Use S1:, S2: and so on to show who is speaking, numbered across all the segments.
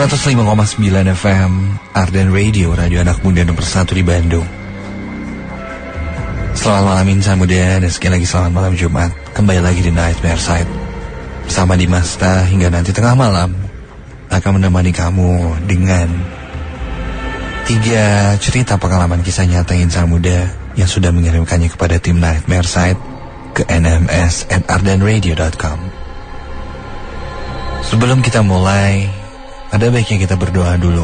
S1: 105,9 FM Arden Radio, radio anak muda nomor 1 di Bandung. Selamat malam insan muda, dan sekali lagi selamat malam Jumat. Kembali lagi di Nightmare Side bersama Dimasta hingga nanti tengah malam akan menemani kamu dengan 3 cerita pengalaman kisah nyata insan muda yang sudah mengirimkannya kepada tim Nightmare Side ke nms@ardenradio.com. Sebelum kita mulai, ada baiknya kita berdoa dulu,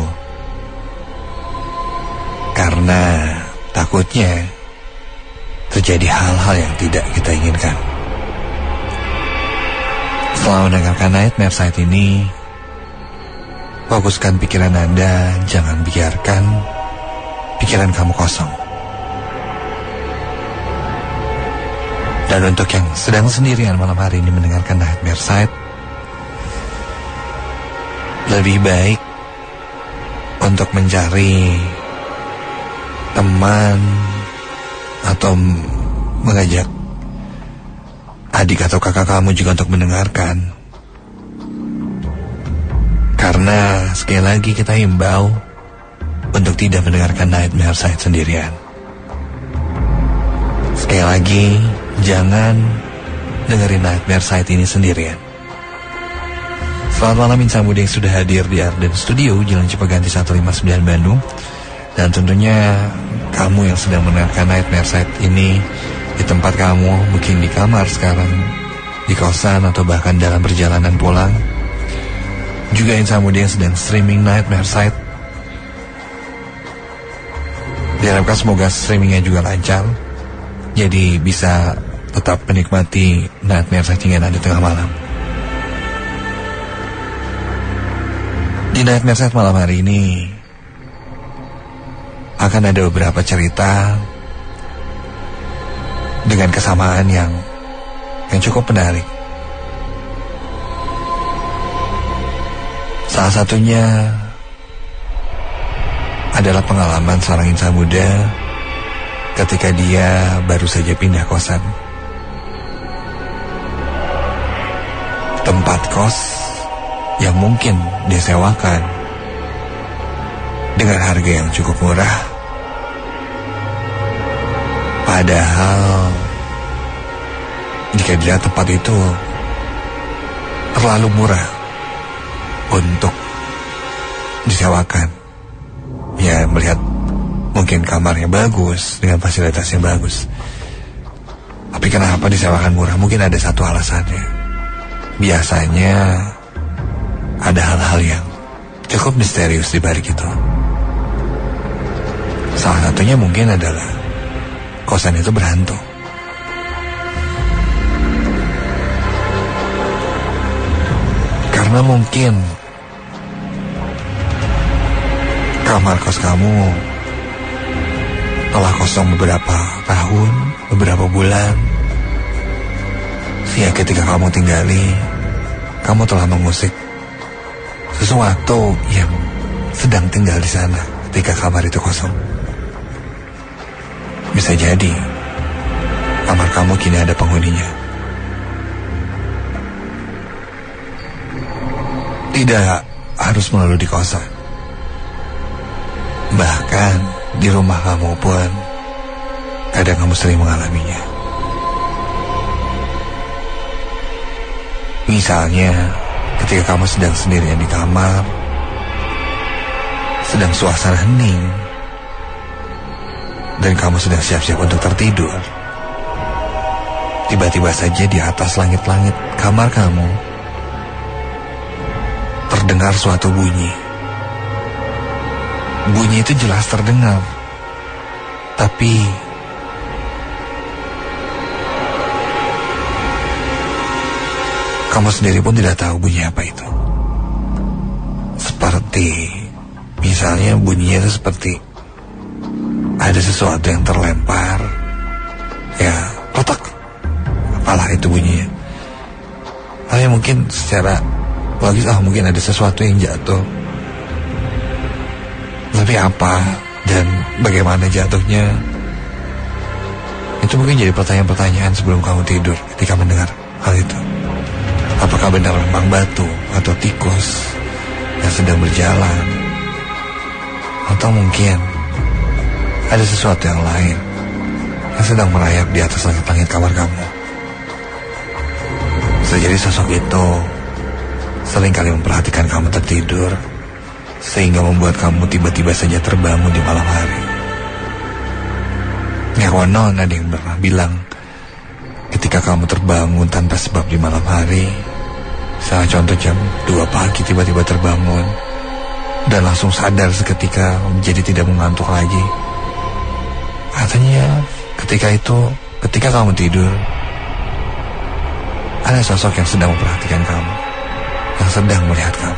S1: karena takutnya terjadi hal-hal yang tidak kita inginkan. Setelah mendengarkan Nightmare Side ini, fokuskan pikiran Anda, jangan biarkan pikiran kamu kosong. Dan untuk yang sedang sendirian malam hari ini mendengarkan Nightmare Side, lebih baik untuk mencari teman atau mengajak adik atau kakak kamu juga untuk mendengarkan. Karena sekali lagi kita himbau untuk tidak mendengarkan Nightmare Side sendirian. Sekali lagi, jangan dengerin Nightmare Side ini sendirian. Selamat malam insan muda yang sudah hadir di Arden Studio, Jalan Cipaganti 159 Bandung. Dan tentunya kamu yang sedang mendengarkan Nightmare Side ini di tempat kamu, mungkin di kamar sekarang, di kosan, atau bahkan dalam perjalanan pulang. Juga insan muda yang sedang streaming Nightmare Side, diharapkan semoga streamingnya juga lancar, jadi bisa tetap menikmati Nightmare Side hingga nanti tengah malam. Di Nightmare Side malam hari ini akan ada beberapa cerita dengan kesamaan yang cukup menarik. Salah satunya adalah pengalaman seorang insan muda ketika dia baru saja pindah kosan. Tempat kos yang mungkin dia sewakan dengan harga yang cukup murah, padahal jika dilihat tempat itu terlalu murah untuk disewakan. Ya, melihat mungkin kamarnya bagus dengan fasilitasnya bagus, tapi kenapa disewakan murah? Mungkin ada satu alasannya. Biasanya ada hal-hal yang cukup misterius di balik itu. Salah satunya mungkin adalah kosan itu berhantu. Karena mungkin kamar kos kamu telah kosong beberapa tahun, beberapa bulan. Ya, ketika kamu tinggali, kamu telah mengusik sesuatu yang sedang tinggal di sana ketika kamar itu kosong. Bisa jadi kamar kamu kini ada penghuninya. Tidak harus melalui di kosan, bahkan di rumah kamu pun kadang kamu sering mengalaminya. Misalnya ketika kamu sedang sendirian di kamar, sedang suasana hening, dan kamu sedang siap-siap untuk tertidur, tiba-tiba saja di atas langit-langit kamar kamu terdengar suatu bunyi. Bunyi itu jelas terdengar, tapi kamu sendiri pun tidak tahu bunyi apa itu. Seperti, misalnya bunyinya itu seperti ada sesuatu yang terlempar, ya, kotak. Apalah itu bunyinya. Tapi mungkin secara logis, mungkin ada sesuatu yang jatuh. Tapi apa dan bagaimana jatuhnya, itu mungkin jadi pertanyaan-pertanyaan sebelum kamu tidur ketika mendengar hal itu. Apakah benar memang batu atau tikus yang sedang berjalan. Atau mungkin ada sesuatu yang lain yang sedang merayap di atas langit-langit kamar kamu. Bisa jadi sosok itu seringkali memperhatikan kamu tertidur, sehingga membuat kamu tiba-tiba saja terbangun di malam hari. Ya konon ada yang pernah bilang, ketika kamu terbangun tanpa sebab di malam hari, misalnya contoh jam 2 pagi tiba-tiba terbangun dan langsung sadar seketika menjadi tidak mengantuk lagi. Katanya ketika kamu tidur, ada sosok yang sedang memperhatikan kamu, yang sedang melihat kamu.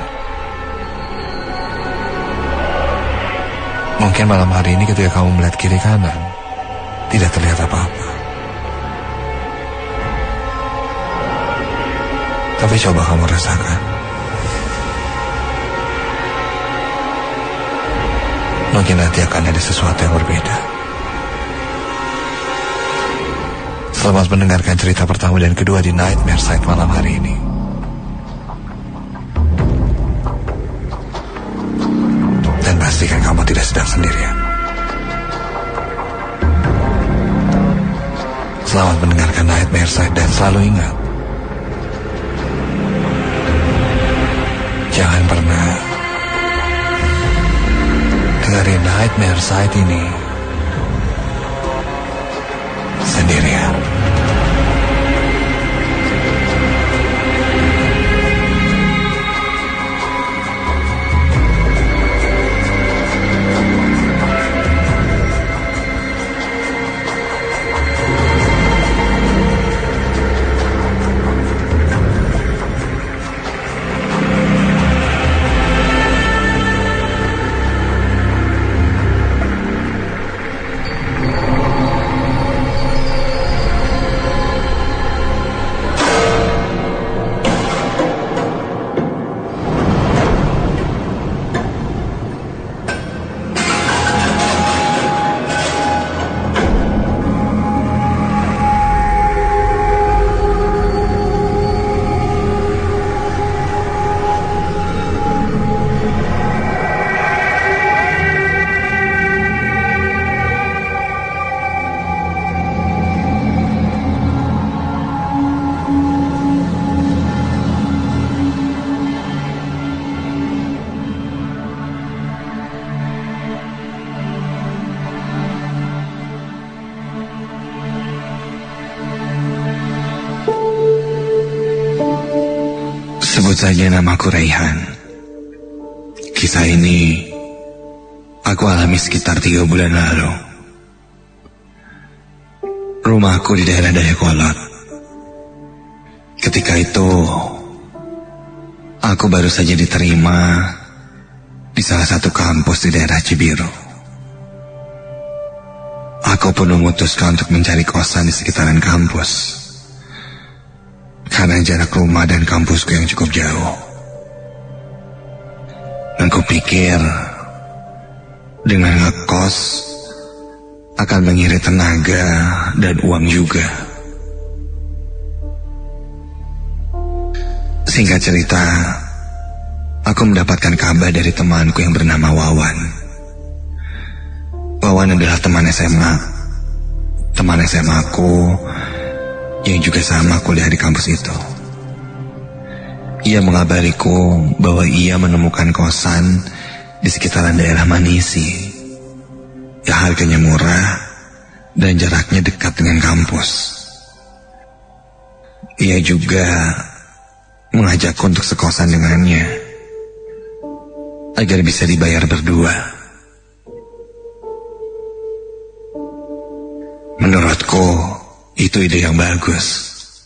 S1: Mungkin malam hari ini ketika kamu melihat kiri kanan, tidak terlihat apa-apa. Tapi coba kamu rasakan. Mungkin nanti akan ada sesuatu yang berbeda. Selamat mendengarkan cerita pertama dan kedua di Nightmare Side malam hari ini. Dan pastikan kamu tidak sedang sendirian. Selamat mendengarkan Nightmare Side dan selalu ingat, jangan pernah dengerin Nightmare Side ini sendirian.
S2: Sebut saja namaku Raihan. Kisah ini aku alami sekitar 3 bulan lalu. Rumahku di daerah Dayakolot. Ketika itu aku baru saja diterima di salah satu kampus di daerah Cibiru. Aku pun memutuskan untuk mencari kosan di sekitaran kampus, karena jarak rumah dan kampusku yang cukup jauh. Dan kupikir dengan ngekos akan mengirit tenaga dan uang juga. Singkat cerita, aku mendapatkan kabar dari temanku yang bernama Wawan. Wawan adalah teman SMA. Teman SMA aku yang juga sama kuliah di kampus itu. Ia mengabariku bahwa ia menemukan kosan di sekitaran daerah Manisi yang harganya murah dan jaraknya dekat dengan kampus. Ia juga mengajakku untuk sekosan dengannya agar bisa dibayar berdua. Menurutku itu ide yang bagus.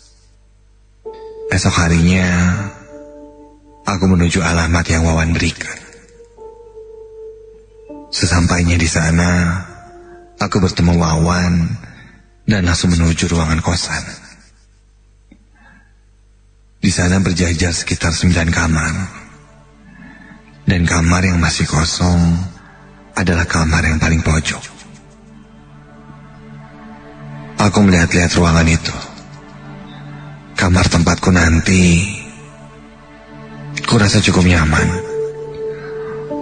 S2: Esok harinya aku menuju alamat yang Wawan berikan. Sesampainya di sana, aku bertemu Wawan dan langsung menuju ruangan kosan. Di sana berjajar sekitar 9 kamar. Dan kamar yang masih kosong adalah kamar yang paling pojok. Aku melihat-lihat ruangan itu. Kamar tempatku nanti kurasa cukup nyaman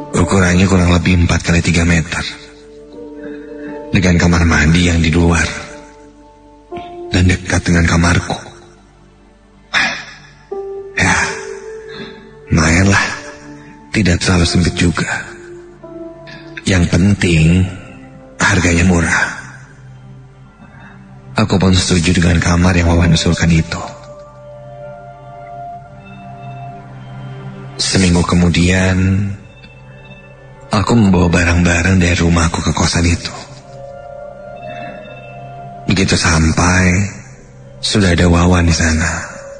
S2: Ukurannya kurang lebih 4 kali 3 meter, dengan kamar mandi yang di luar dan dekat dengan kamarku. Ya, mainlah, tidak terlalu sempit juga. Yang penting harganya murah. Aku pun setuju dengan kamar yang Wawan usulkan itu. Seminggu kemudian, aku membawa barang-barang dari rumahku ke kosan itu. Begitu sampai, sudah ada Wawan di sana.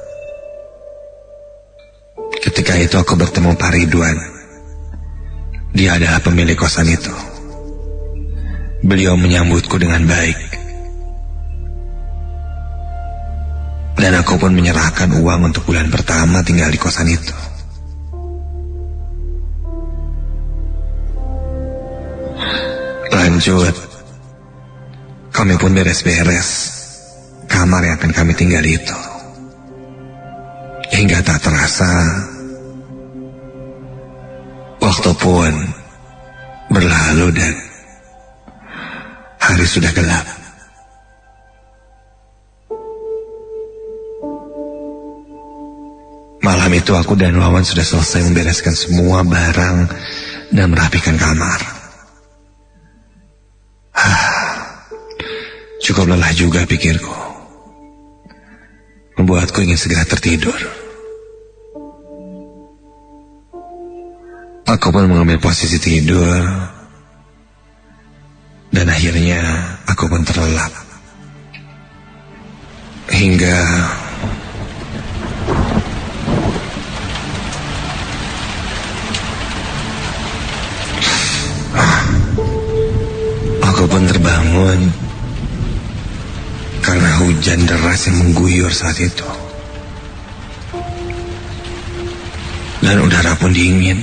S2: Ketika itu aku bertemu Pak Ridwan. Dia adalah pemilik kosan itu. Beliau menyambutku dengan baik. Dan aku pun menyerahkan uang untuk bulan pertama tinggal di kosan itu. Lanjut, kami pun beres-beres kamar yang akan kami tinggal itu. Hingga tak terasa, waktu pun berlalu dan hari sudah gelap. Malam itu aku dan Wawan sudah selesai membereskan semua barang dan merapikan kamar. Cukup lelah juga pikirku, membuatku ingin segera tertidur. Aku pun mengambil posisi tidur, dan akhirnya aku pun terlelap. Hingga aku pun terbangun karena hujan deras yang mengguyur saat itu. Dan udara pun dingin.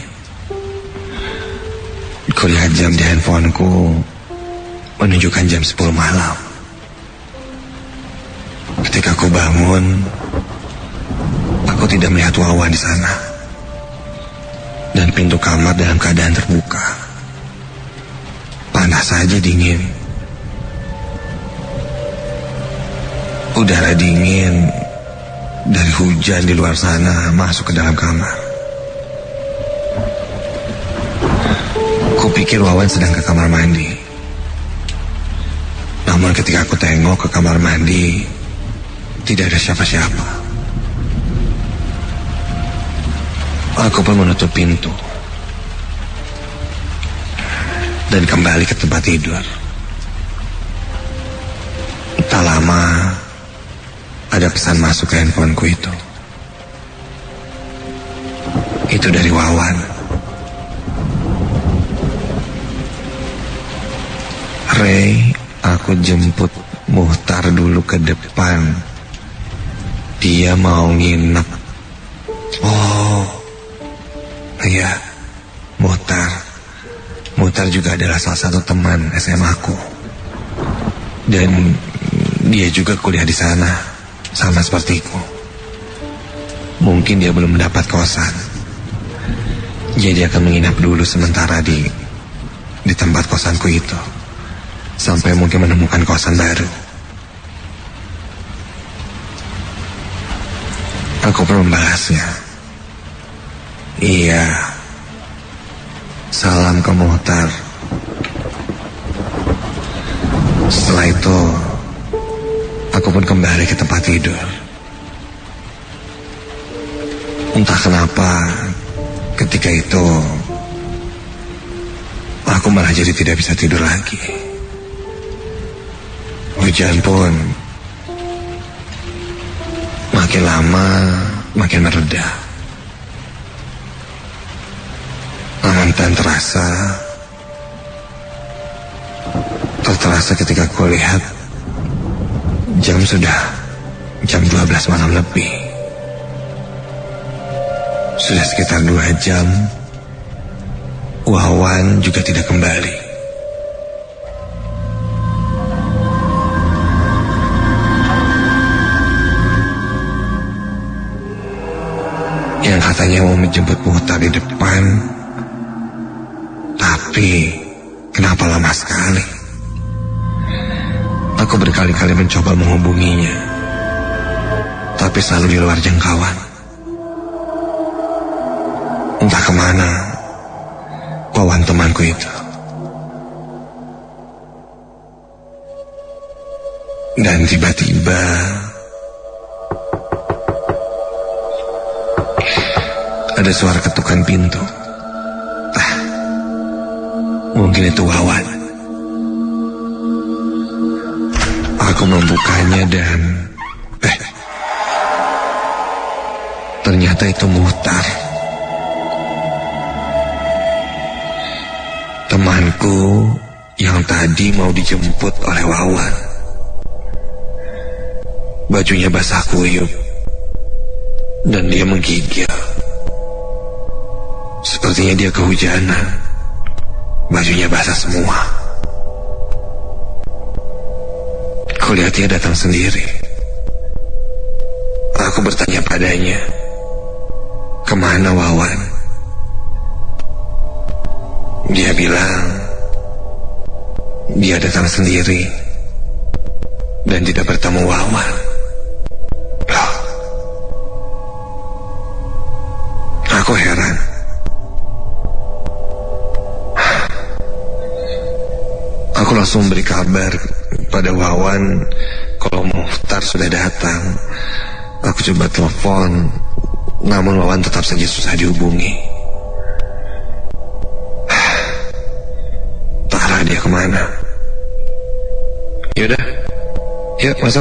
S2: Kulihat jam di handphoneku menunjukkan jam 10 malam. Ketika aku bangun, aku tidak melihat Wawan di sana. Dan pintu kamar dalam keadaan terbuka. Panas saja dingin. Udara dingin dari hujan di luar sana masuk ke dalam kamar. Kupikir Wawan sedang ke kamar mandi. Namun ketika aku tengok ke kamar mandi, tidak ada siapa-siapa. Aku pun menutup pintu dan kembali ke tempat tidur. Tak lama, ada pesan masuk ke handphoneku itu. Itu dari Wawan. Ray, aku jemput Muhtar dulu ke depan. Dia mau nginep. Oh, iya, Muhtar. Muhtar juga adalah salah satu teman SMA aku. Dan dia juga kuliah di sana, sama sepertiku. Mungkin dia belum mendapat kosan. Jadi akan menginap dulu sementara di tempat kosanku itu. Sampai mungkin menemukan kosan baru. Aku pun membalasnya. Iya. Salam ke Muhtar. Setelah itu, aku pun kembali ke tempat tidur. Entah kenapa, ketika itu, aku malah jadi tidak bisa tidur lagi. Hujan pun makin lama makin mereda. Namun terasa ketika aku lihat jam 12 malam lebih. Sudah sekitar 2 jam Wawan juga tidak kembali. Yang katanya mau menjemput Muhtar di depan, Tapi kenapa lama sekali? Aku berkali-kali mencoba menghubunginya, tapi selalu di luar jangkauan. Entah kemana Wawan temanku itu. Dan tiba-tiba ada suara ketukan pintu. Mungkin itu Wawan. Aku membukanya dan ternyata itu Muhtar, temanku yang tadi mau dijemput oleh Wawan. Bajunya basah kuyup dan dia menggigil. Sepertinya dia kehujanan. Bajunya basah semua. Kulihat dia datang sendiri. Aku bertanya padanya, kemana Wawan? Dia bilang dia datang sendiri dan tidak bertemu Wawan. Loh, aku heran. Aku langsung beri kabar pada Wawan kalau Muhtar sudah datang. Aku coba telepon, namun Wawan tetap saja susah dihubungi. Entahlah dia kemana. Yaudah, yuk masuk.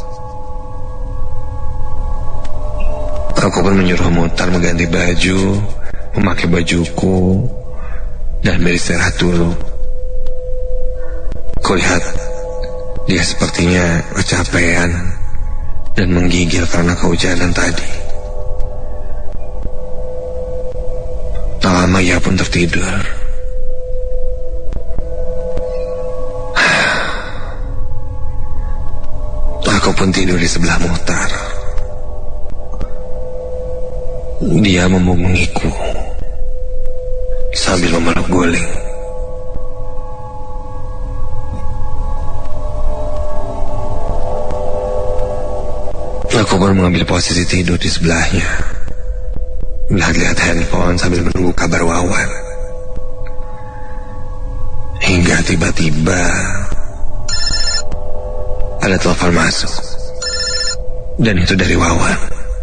S2: Aku pun menyuruh Muhtar mengganti baju, memakai bajuku, dan beristirahat dulu. Kulihat dia sepertinya kecapean dan menggigil karena kehujanan tadi. Tak lama ia pun tertidur. Aku pun tidur di sebelah Muhtar. Dia memumungiku sambil memeluk guling. Aku pun mengambil posisi tidur di sebelahnya, melihat-lihat handphone sambil menunggu kabar Wawan. Hingga tiba-tiba ada telepon masuk, dan itu dari Wawan.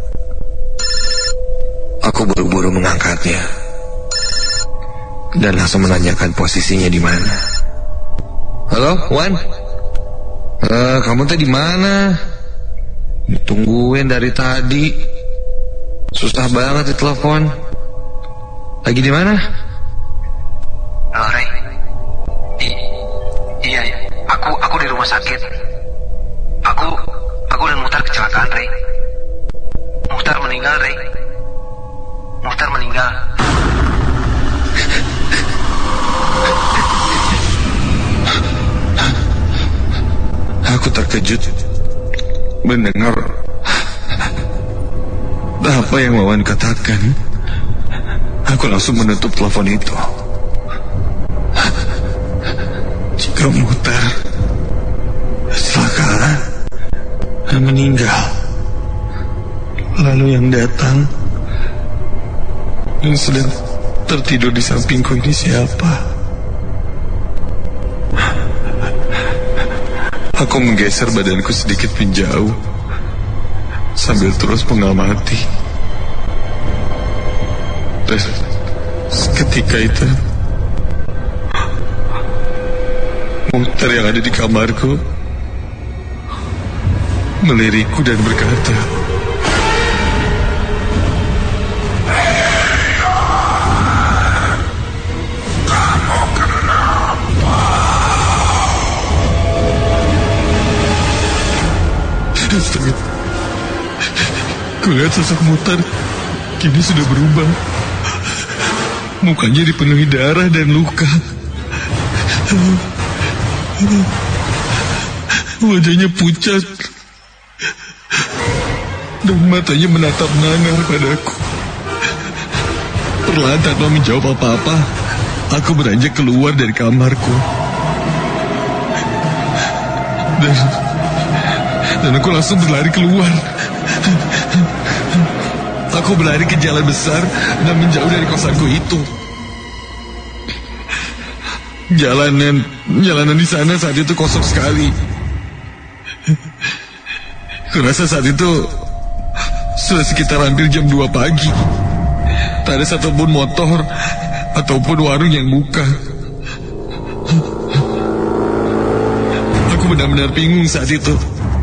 S2: Aku buru-buru mengangkatnya dan langsung menanyakan posisinya di mana. Halo, Wan? Kamu tadi di mana? Ditungguin dari tadi. Susah banget ditelepon. Lagi di mana?
S3: Halo, Ray. Iya. Aku di rumah sakit. Aku dan Muhtar kecelakaan, Ray. Muhtar meninggal, Ray. Muhtar meninggal.
S2: Aku terkejut mendengar apa yang Wawan katakan. Aku langsung menutup telepon itu. Jika Muhtar kecelakaan dan meninggal, lalu yang datang yang sedang tertidur di sampingku ini siapa? Aku menggeser badanku sedikit menjauh sambil terus mengamati. Dan seketika itu Muhtar yang ada di kamarku melirikku dan berkata,
S1: "Kamu kenapa?"
S2: Astaga. Kulihat sosok Muhtar kini sudah berubah. Mukanya dipenuhi darah dan luka. Wajahnya pucat dan matanya menatap nangar padaku. Perlahan tanpa menjawab apa-apa,
S4: Aku beranjak keluar dari kamarku. Dan aku langsung berlari keluar. Aku berlari ke jalan besar dan menjauh dari kosanku itu. Jalanan di sana saat itu kosong sekali. Kurasa saat itu sudah sekitar hampir jam 2 pagi. Tak ada satupun motor ataupun warung yang buka. Aku benar-benar bingung saat itu.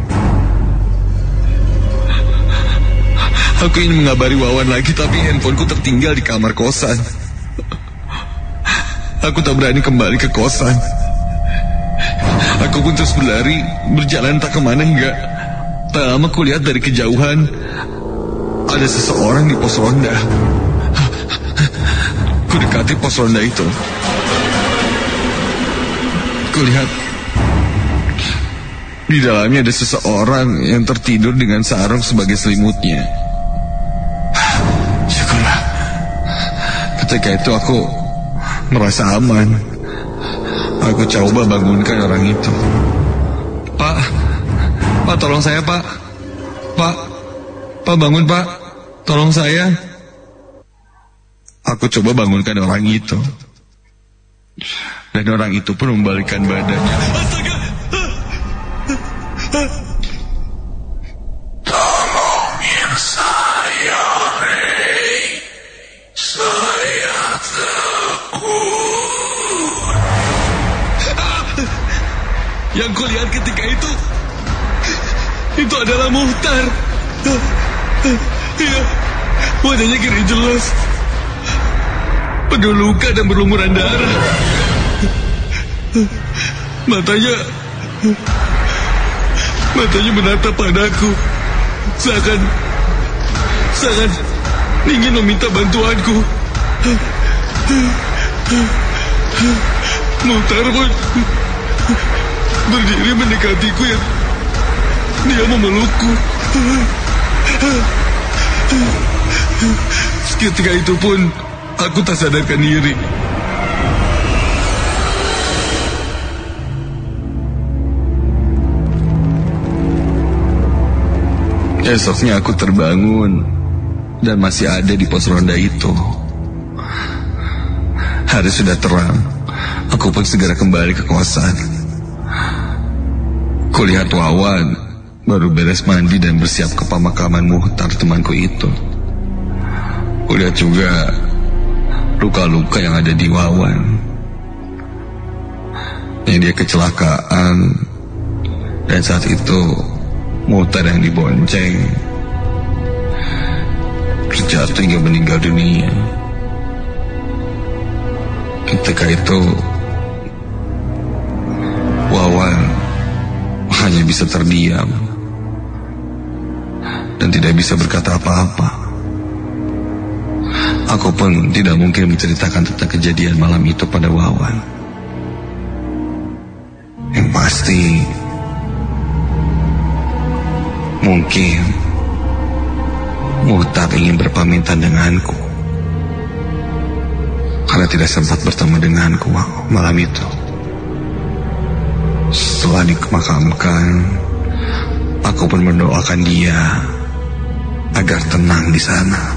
S4: Aku ingin mengabari Wawan lagi, tapi handphoneku tertinggal di kamar kosan. Aku tak berani kembali ke kosan. Aku pun terus berjalan tak kemana hingga tak lama kulihat dari kejauhan ada seseorang di pos ronda. Kudekati pos ronda itu. Kulihat di dalamnya ada seseorang yang tertidur dengan sarung sebagai selimutnya. Syukurlah. Ketika itu aku merasa aman. Aku coba bangunkan orang itu. Pak, tolong saya, Pak. Pak, bangun, Pak. Tolong saya. Aku coba bangunkan orang itu. Dan orang itu pun membalikkan badannya. Astaga!
S5: Tolongin saya, Rey. Saya takut.
S4: Yang kulihat ketika itu adalah Muhtar. Iya, wajahnya kiri jelas, penuh luka dan berlumuran darah. Matanya menatap padaku, seakan ingin meminta bantuanku. Muhtar pun berdiri mendekatiku, ya. Dia memelukku. Seketika itu pun aku tak sadarkan diri. Esoknya aku terbangun dan masih ada di pos ronda itu. Hari sudah terang. Aku pun segera kembali ke kosan. Kulihat Wawan baru beres mandi dan bersiap ke pemakaman Muhtar temanku itu. Kulihat juga luka-luka yang ada di Wawan. Yang dia kecelakaan. Dan saat itu Muhtar yang dibonceng terjatuh hingga meninggal dunia. Ketika itu Wawan hanya bisa terdiam dan tidak bisa berkata apa-apa. Aku pun tidak mungkin menceritakan tentang kejadian malam itu pada Wawan. Yang pasti mungkin Muhtar ingin berpamitan denganku karena tidak sempat bertemu denganku malam itu. Setelah dimakamkan, aku pun mendoakan dia agar tenang di sana.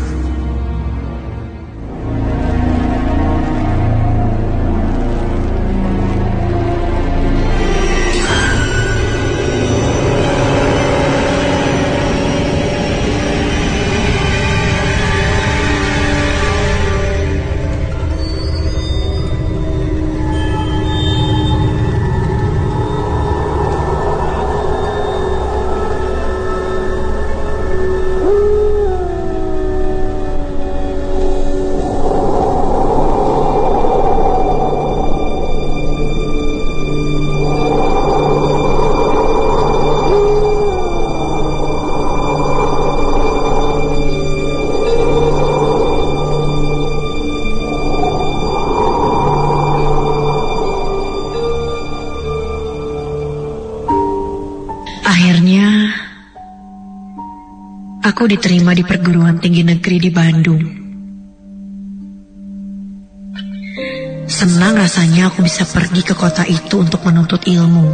S6: Aku diterima di perguruan tinggi negeri di Bandung. Senang rasanya aku bisa pergi ke kota itu untuk menuntut ilmu.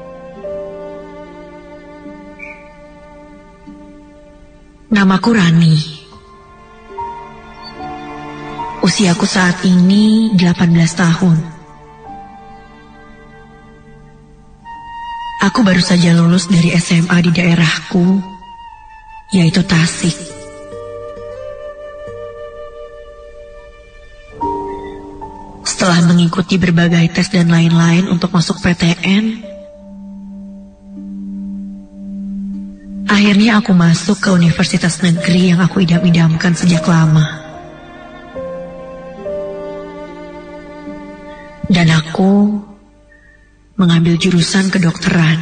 S6: Namaku Rani. Usiaku saat ini 18 tahun. Aku baru saja lulus dari SMA di daerahku, yaitu Tasik. Setelah mengikuti berbagai tes dan lain-lain untuk masuk PTN, akhirnya aku masuk ke universitas negeri yang aku idam-idamkan sejak lama. Dan aku mengambil jurusan kedokteran.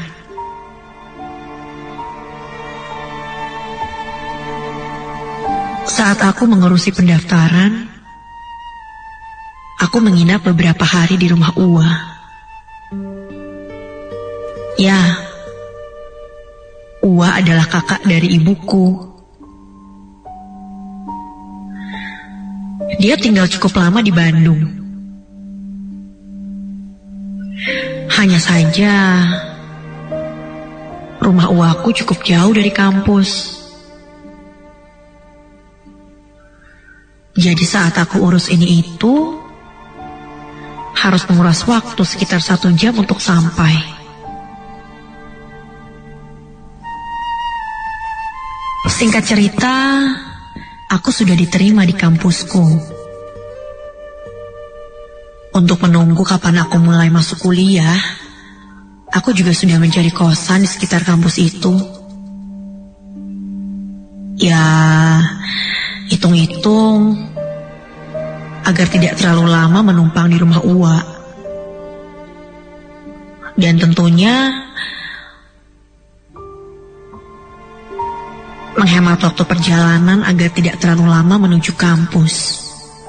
S6: Saat aku mengurusi pendaftaran, aku menginap beberapa hari di rumah Uwa. Ya, Uwa adalah kakak dari ibuku. Dia tinggal cukup lama di Bandung. Hanya saja, rumah Uwaku cukup jauh dari kampus. Jadi saat aku urus ini itu, harus menguras waktu sekitar 1 jam untuk sampai. Singkat cerita, aku sudah diterima di kampusku. Untuk menunggu kapan aku mulai masuk kuliah, aku juga sudah mencari kosan di sekitar kampus itu. Ya, hitung-hitung agar tidak terlalu lama menumpang di rumah Uwa. Dan tentunya menghemat waktu perjalanan agar tidak terlalu lama menuju kampus.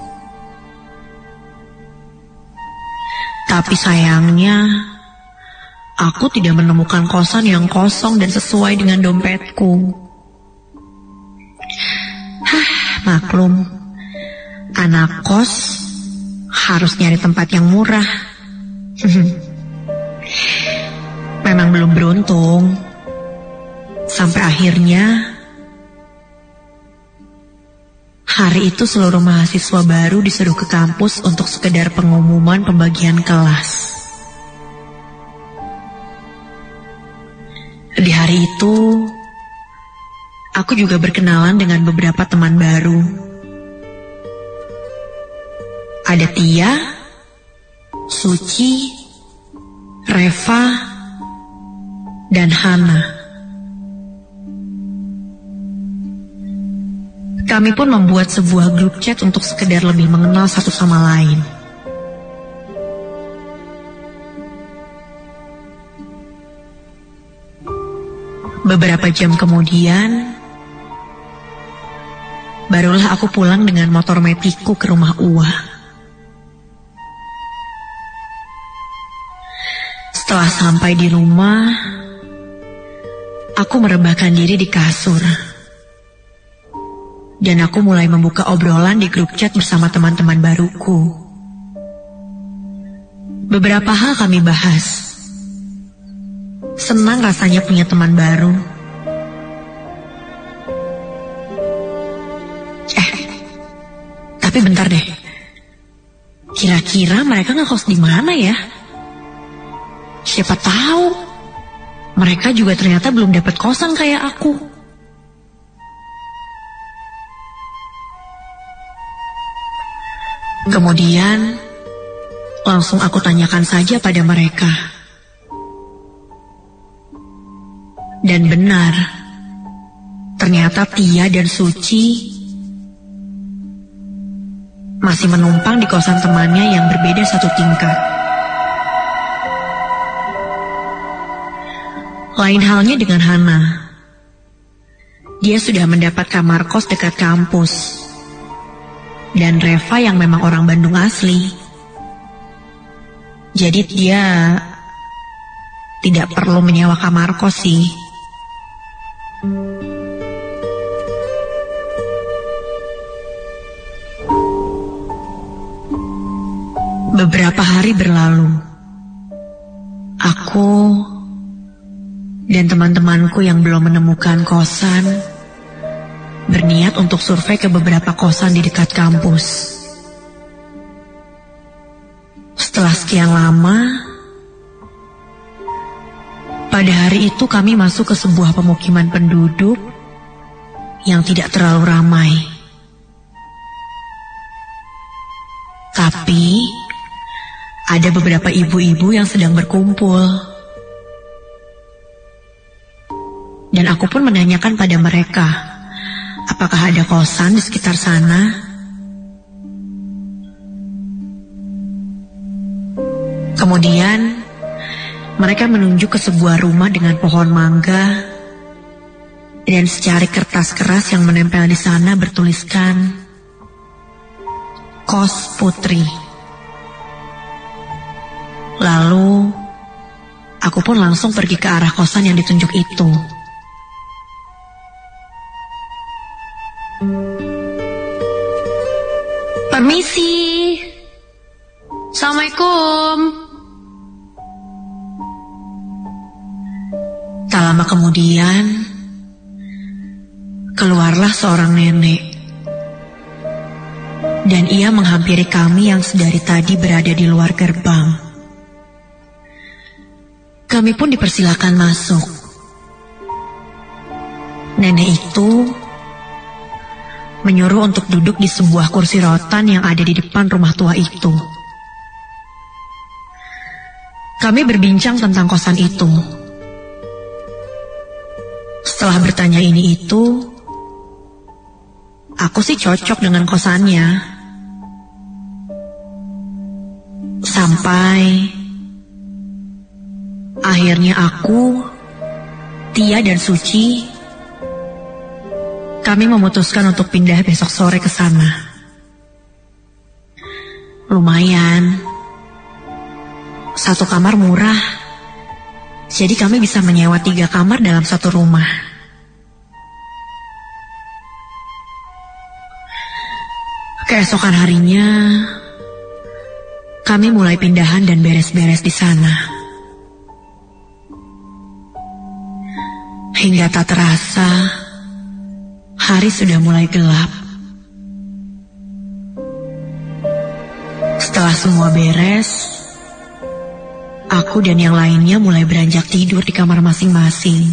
S6: Tapi sayangnya, aku tidak menemukan kosan yang kosong dan sesuai dengan dompetku. Maklum, anak kos harus nyari tempat yang murah. Memang belum beruntung. Sampai akhirnya, hari itu seluruh mahasiswa baru disuruh ke kampus untuk sekedar pengumuman pembagian kelas. Di hari itu, aku juga berkenalan dengan beberapa teman baru. Ada Tia, Suci, Reva, dan Hana. Kami pun membuat sebuah grup chat untuk sekedar lebih mengenal satu sama lain. Beberapa jam kemudian, barulah aku pulang dengan motor metiku ke rumah Uwa. Setelah sampai di rumah, aku merebahkan diri di kasur. Dan aku mulai membuka obrolan di grup chat bersama teman-teman baruku. Beberapa hal kami bahas. Senang rasanya punya teman baru. Tapi bentar deh. Kira-kira mereka ngekos di mana ya? Siapa tahu mereka juga ternyata belum dapat kosan kayak aku. Kemudian, langsung aku tanyakan saja pada mereka. Dan benar, ternyata Tia dan Suci masih menumpang di kosan temannya yang berbeda satu tingkat. Lain halnya dengan Hana. Dia sudah mendapat kamar kos dekat kampus. Dan Reva yang memang orang Bandung asli. Jadi dia tidak perlu menyewa kamar kos sih. Beberapa hari berlalu. Aku dan teman-temanku yang belum menemukan kosan berniat untuk survei ke beberapa kosan di dekat kampus. Setelah sekian lama, pada hari itu kami masuk ke sebuah pemukiman penduduk yang tidak terlalu ramai. Tapi ada beberapa ibu-ibu yang sedang berkumpul. Dan aku pun menanyakan pada mereka, apakah ada kosan di sekitar sana? Kemudian mereka menunjuk ke sebuah rumah dengan pohon mangga dan secari kertas keras yang menempel di sana bertuliskan Kos Putri. Lalu, aku pun langsung pergi ke arah kosan yang ditunjuk itu. Permisi. Assalamualaikum. Tak lama kemudian, keluarlah seorang nenek. Dan ia menghampiri kami yang sedari tadi berada di luar gerbang. Kami pun dipersilakan masuk. Nenek itu menyuruh untuk duduk di sebuah kursi rotan yang ada di depan rumah tua itu. Kami berbincang tentang kosan itu. Setelah bertanya ini itu, aku sih cocok dengan kosannya. Sampai akhirnya aku, Tia dan Suci, kami memutuskan untuk pindah besok sore ke sana. Lumayan. Satu kamar murah. Jadi kami bisa menyewa 3 kamar dalam satu rumah. Keesokan harinya, kami mulai pindahan dan beres-beres di sana. Hingga tak terasa, hari sudah mulai gelap. Setelah semua beres, aku dan yang lainnya mulai beranjak tidur di kamar masing-masing.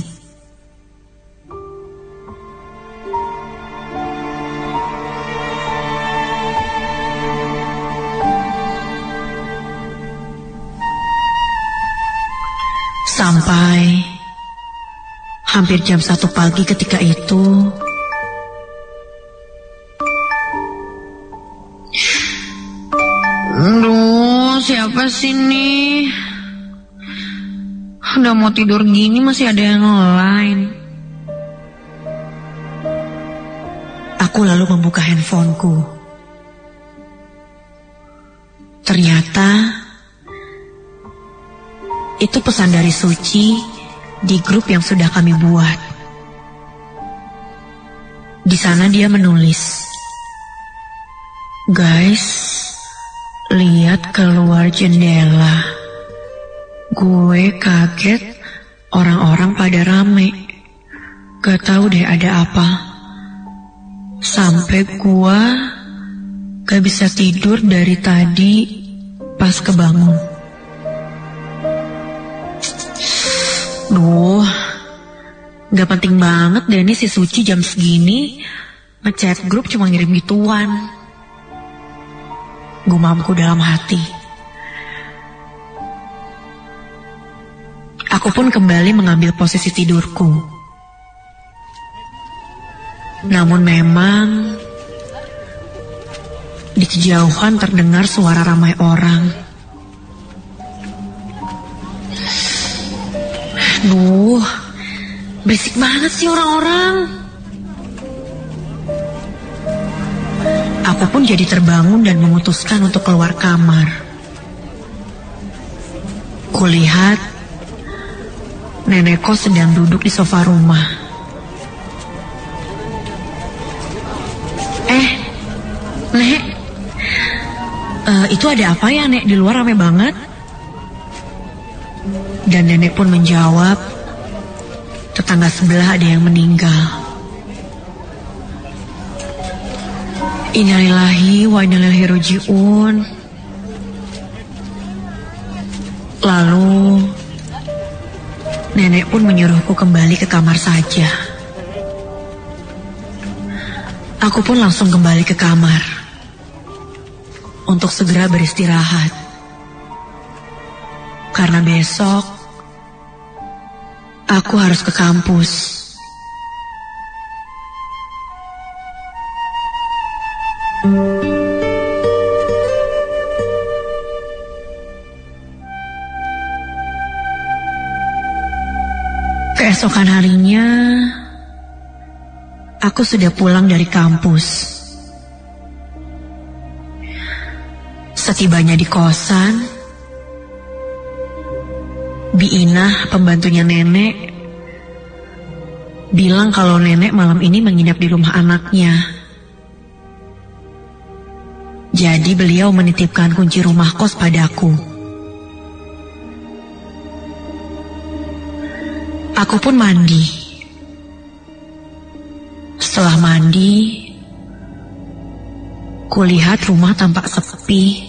S6: Sampai hampir jam 1 pagi ketika itu, aduh, siapa sih nih? Udah mau tidur gini masih ada yang lain. Aku lalu membuka handphoneku. Ternyata itu pesan dari Suci di grup yang sudah kami buat. Di sana dia menulis, "Guys, lihat keluar jendela. Gue kaget orang-orang pada rame. Gak tahu deh ada apa. Sampai gue gak bisa tidur dari tadi pas kebangun." Duh, gak penting banget deh nih si Suci jam segini ngechat grup cuma ngirim gituan. Gumamku dalam hati. Aku pun kembali mengambil posisi tidurku. Namun memang di kejauhan terdengar suara ramai orang. Duh, berisik banget sih orang-orang. Aku pun jadi terbangun dan memutuskan untuk keluar kamar. Kulihat nenek kos sedang duduk di sofa rumah. Nek, Itu ada apa ya, Nek? Di luar ramai banget. Dan nenek pun menjawab, tetangga sebelah ada yang meninggal. Innalillahi wa inna ilaihi raji'un. Lalu nenek pun menyuruhku kembali ke kamar saja. Aku pun langsung kembali ke kamar untuk segera beristirahat. Karena besok aku harus ke kampus. Keesokan harinya, aku sudah pulang dari kampus. Setibanya di kosan, Bi Inah, pembantunya nenek, bilang kalau nenek malam ini menginap di rumah anaknya. Jadi beliau menitipkan kunci rumah kos padaku. Aku pun mandi. Setelah mandi, kulihat rumah tampak sepi.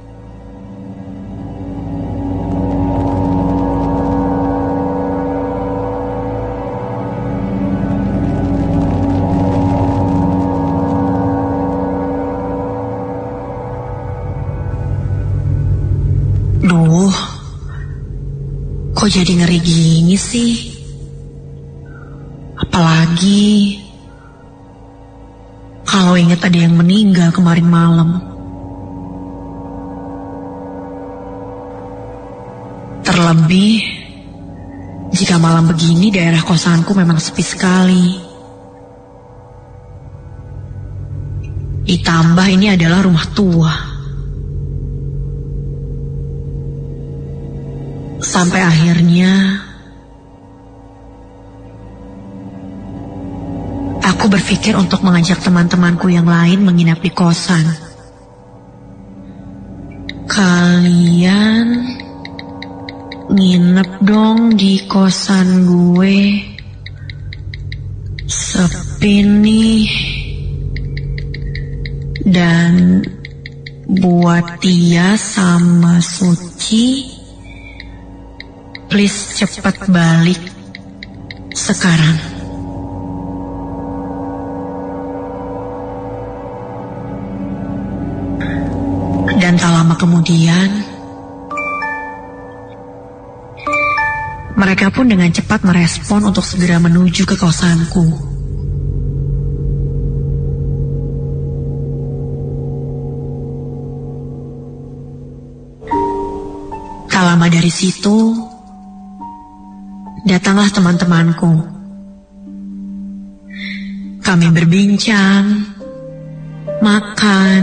S6: Duh, kok jadi ngeri gini sih? Apalagi kalau ingat ada yang meninggal kemarin malam. Terlebih jika malam begini daerah kosanku memang sepi sekali. Ditambah ini adalah rumah tua. Sampai akhirnya aku berpikir untuk mengajak teman-temanku yang lain menginap di kosan. Kalian nginep dong di kosan gue. Sepi nih. Dan buat Tia sama Suci, please cepat balik sekarang. Dan tak lama kemudian, mereka pun dengan cepat merespon untuk segera menuju ke kosanku. Tak lama dari situ, datanglah teman-temanku. Kami berbincang, makan,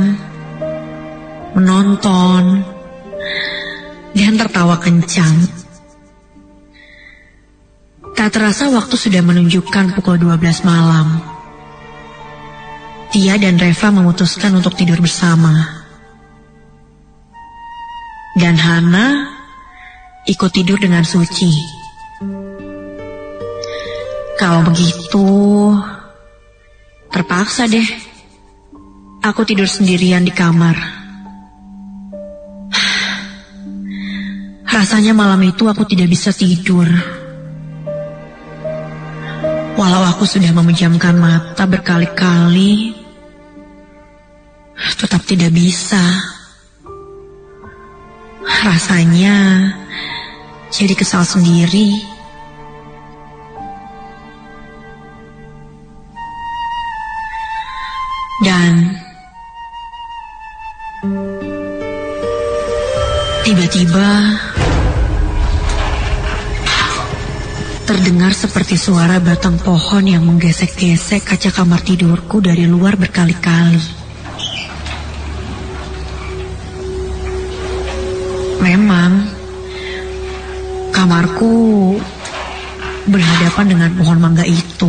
S6: menonton, dan tertawa kencang. Tak terasa waktu sudah menunjukkan pukul 12 malam. Tia dan Reva memutuskan untuk tidur bersama. Dan Hana ikut tidur dengan Suci. Kalau begitu, terpaksa deh aku tidur sendirian di kamar. Rasanya malam itu aku tidak bisa tidur. Walau aku sudah memejamkan mata berkali-kali, tetap tidak bisa. Rasanya jadi kesal sendiri. Dan tiba-tiba terdengar seperti suara batang pohon yang menggesek-gesek kaca kamar tidurku dari luar berkali-kali. Memang kamarku berhadapan dengan pohon mangga itu.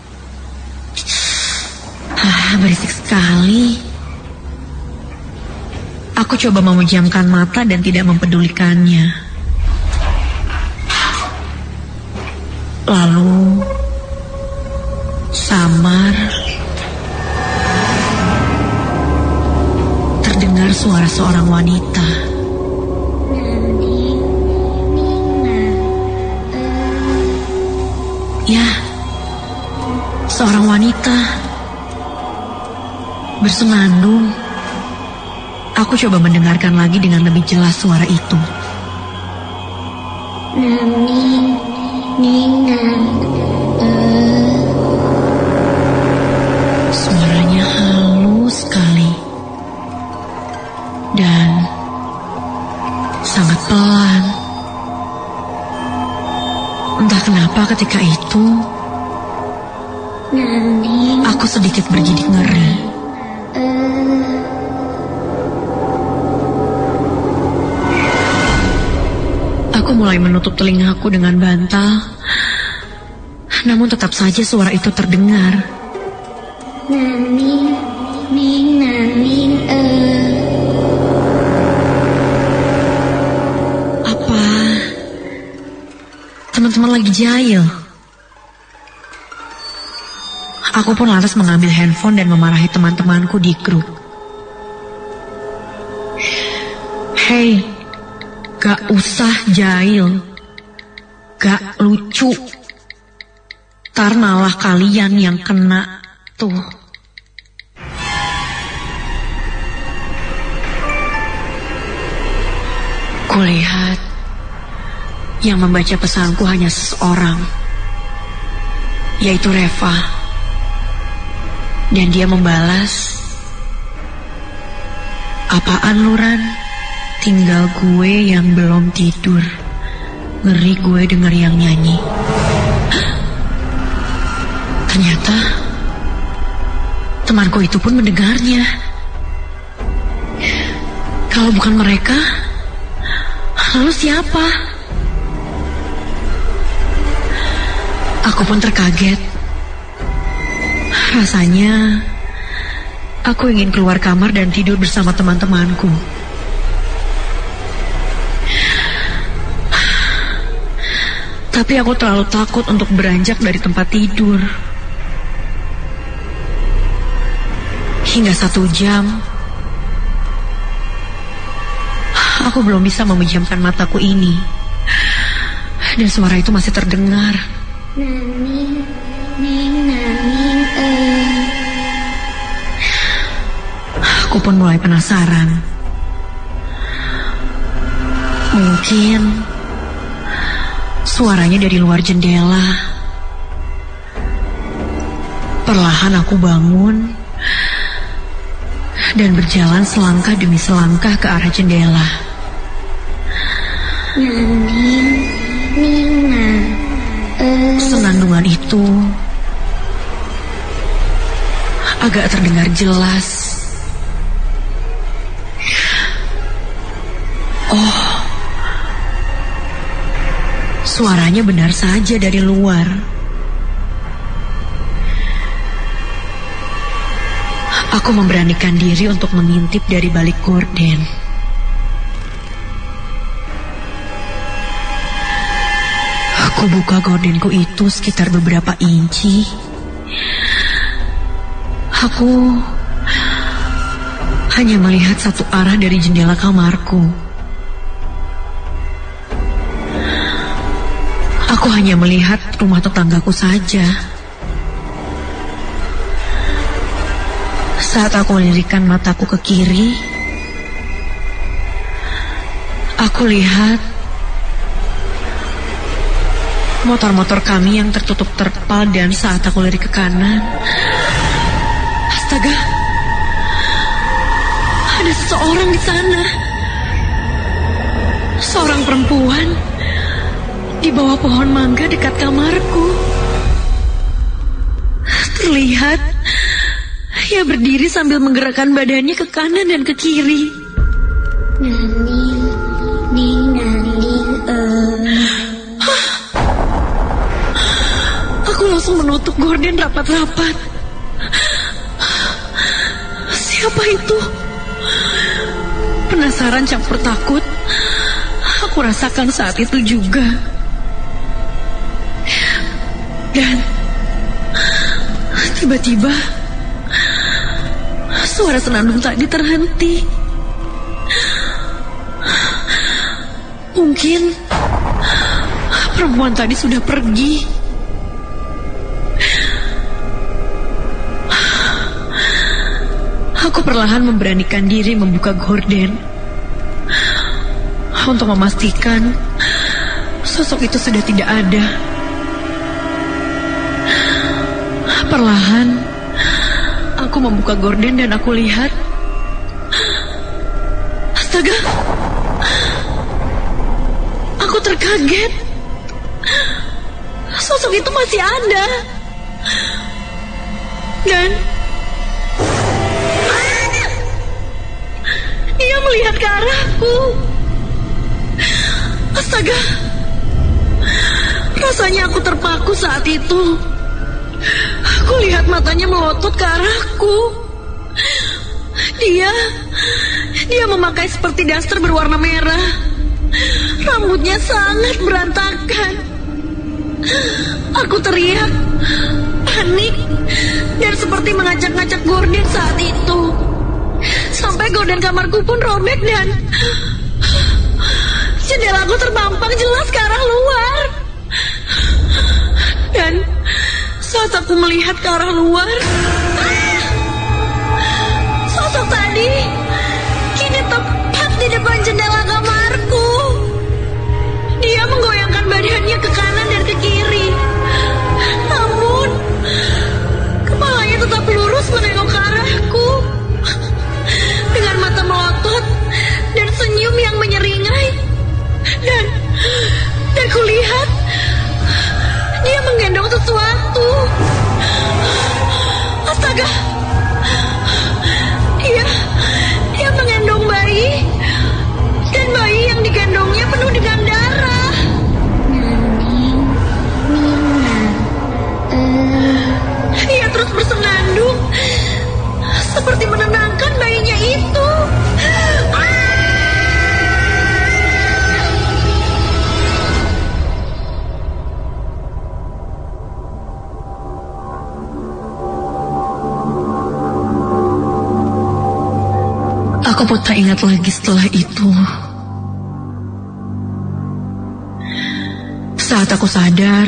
S6: Berisik sekali. Aku coba memejamkan mata dan tidak mempedulikannya. Lalu samar terdengar suara seorang wanita. Ya, seorang wanita bersenandung. Aku coba mendengarkan lagi dengan lebih jelas suara itu. Suaranya halus sekali dan sangat pelan. Entah kenapa ketika itu aku sedikit berjidik ngeri. Aku mulai menutup telingaku dengan bantal, namun tetap saja suara itu terdengar. Apa teman-teman lagi jahil? Aku pun lantas mengambil handphone dan memarahi teman-temanku di grup. Hei, gak usah jahil, gak lucu. Tar malah kalian yang kena tuh. Kulihat yang membaca pesanku hanya seseorang, yaitu Reva. Dan dia membalas, "Apaan lu, Ran? Tinggal gue yang belum tidur. Ngeri gue denger yang nyanyi." Ternyata temanku itu pun mendengarnya. Kalau bukan mereka, lalu siapa? Aku pun terkaget. Rasanya aku ingin keluar kamar dan tidur bersama teman-temanku. Tapi aku terlalu takut untuk beranjak dari tempat tidur. Hingga 1 jam, aku belum bisa memejamkan mataku ini. Dan suara itu masih terdengar. Aku pun mulai penasaran. Mungkin suaranya dari luar jendela. Perlahan aku bangun dan berjalan selangkah demi selangkah ke arah jendela. Senandungan itu agak terdengar jelas. Oh, suaranya benar saja dari luar. Aku memberanikan diri untuk mengintip dari balik gorden. Aku buka gordenku itu sekitar beberapa inci. Aku hanya melihat satu arah dari jendela kamarku. Aku hanya melihat rumah tetanggaku saja. Saat aku melirikkan mataku ke kiri, aku lihat motor-motor kami yang tertutup terpal, dan saat aku lirik ke kanan, astaga, ada seseorang di sana. Seorang perempuan di bawah pohon mangga dekat kamarku. Terlihat ia berdiri sambil menggerakkan badannya ke kanan dan ke kiri. Aku langsung menutup gorden rapat-rapat. Siapa itu? Getaran campur takut aku rasakan saat itu juga. Dan tiba-tiba suara senandung tadi terhenti. Mungkin perempuan tadi sudah pergi. Aku perlahan memberanikan diri membuka gorden untuk memastikan sosok itu sudah tidak ada. Perlahan aku membuka gorden dan aku lihat, astaga, aku terkaget. Sosok itu masih ada. Dan dia melihat ke arahku. Astaga, rasanya aku terpaku saat itu. Aku lihat matanya melotot ke arahku. Dia memakai seperti daster berwarna merah. Rambutnya sangat berantakan. Aku teriak, panik, dan seperti mengacak-ngacak gorden saat itu. Sampai gorden kamarku pun robek dan jendelaku terpampang jelas ke arah luar. Dan saat aku melihat ke arah luar, sosok tadi kini tepat di depan jendela kamarku. Dia menggoyangkan badannya ke kanan dan ke kiri. Namun kepalanya tetap lurus menengok ke arahku. Dengan mata melotot dan senyum yang menyeringai. Dan kulihat dia menggendong sesuatu. Astaga, dia menggendong bayi. Dan bayi yang digendongnya penuh dengan darah. Dia terus bersenandung seperti menenangkan bayinya itu. Aku pun tak ingat lagi setelah itu. Saat aku sadar,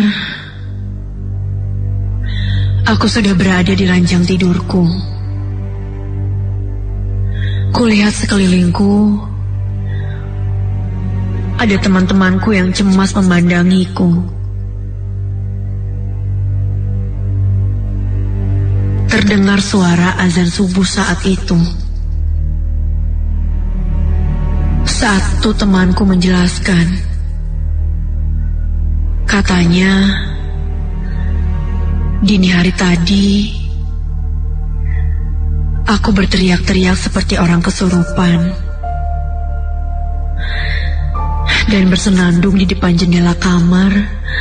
S6: aku sudah berada di ranjang tidurku. Kulihat sekelilingku, ada teman-temanku yang cemas memandangiku. Terdengar suara azan subuh saat itu. Satu temanku menjelaskan, katanya dini hari tadi aku berteriak-teriak seperti orang kesurupan dan bersenandung di depan jendela kamar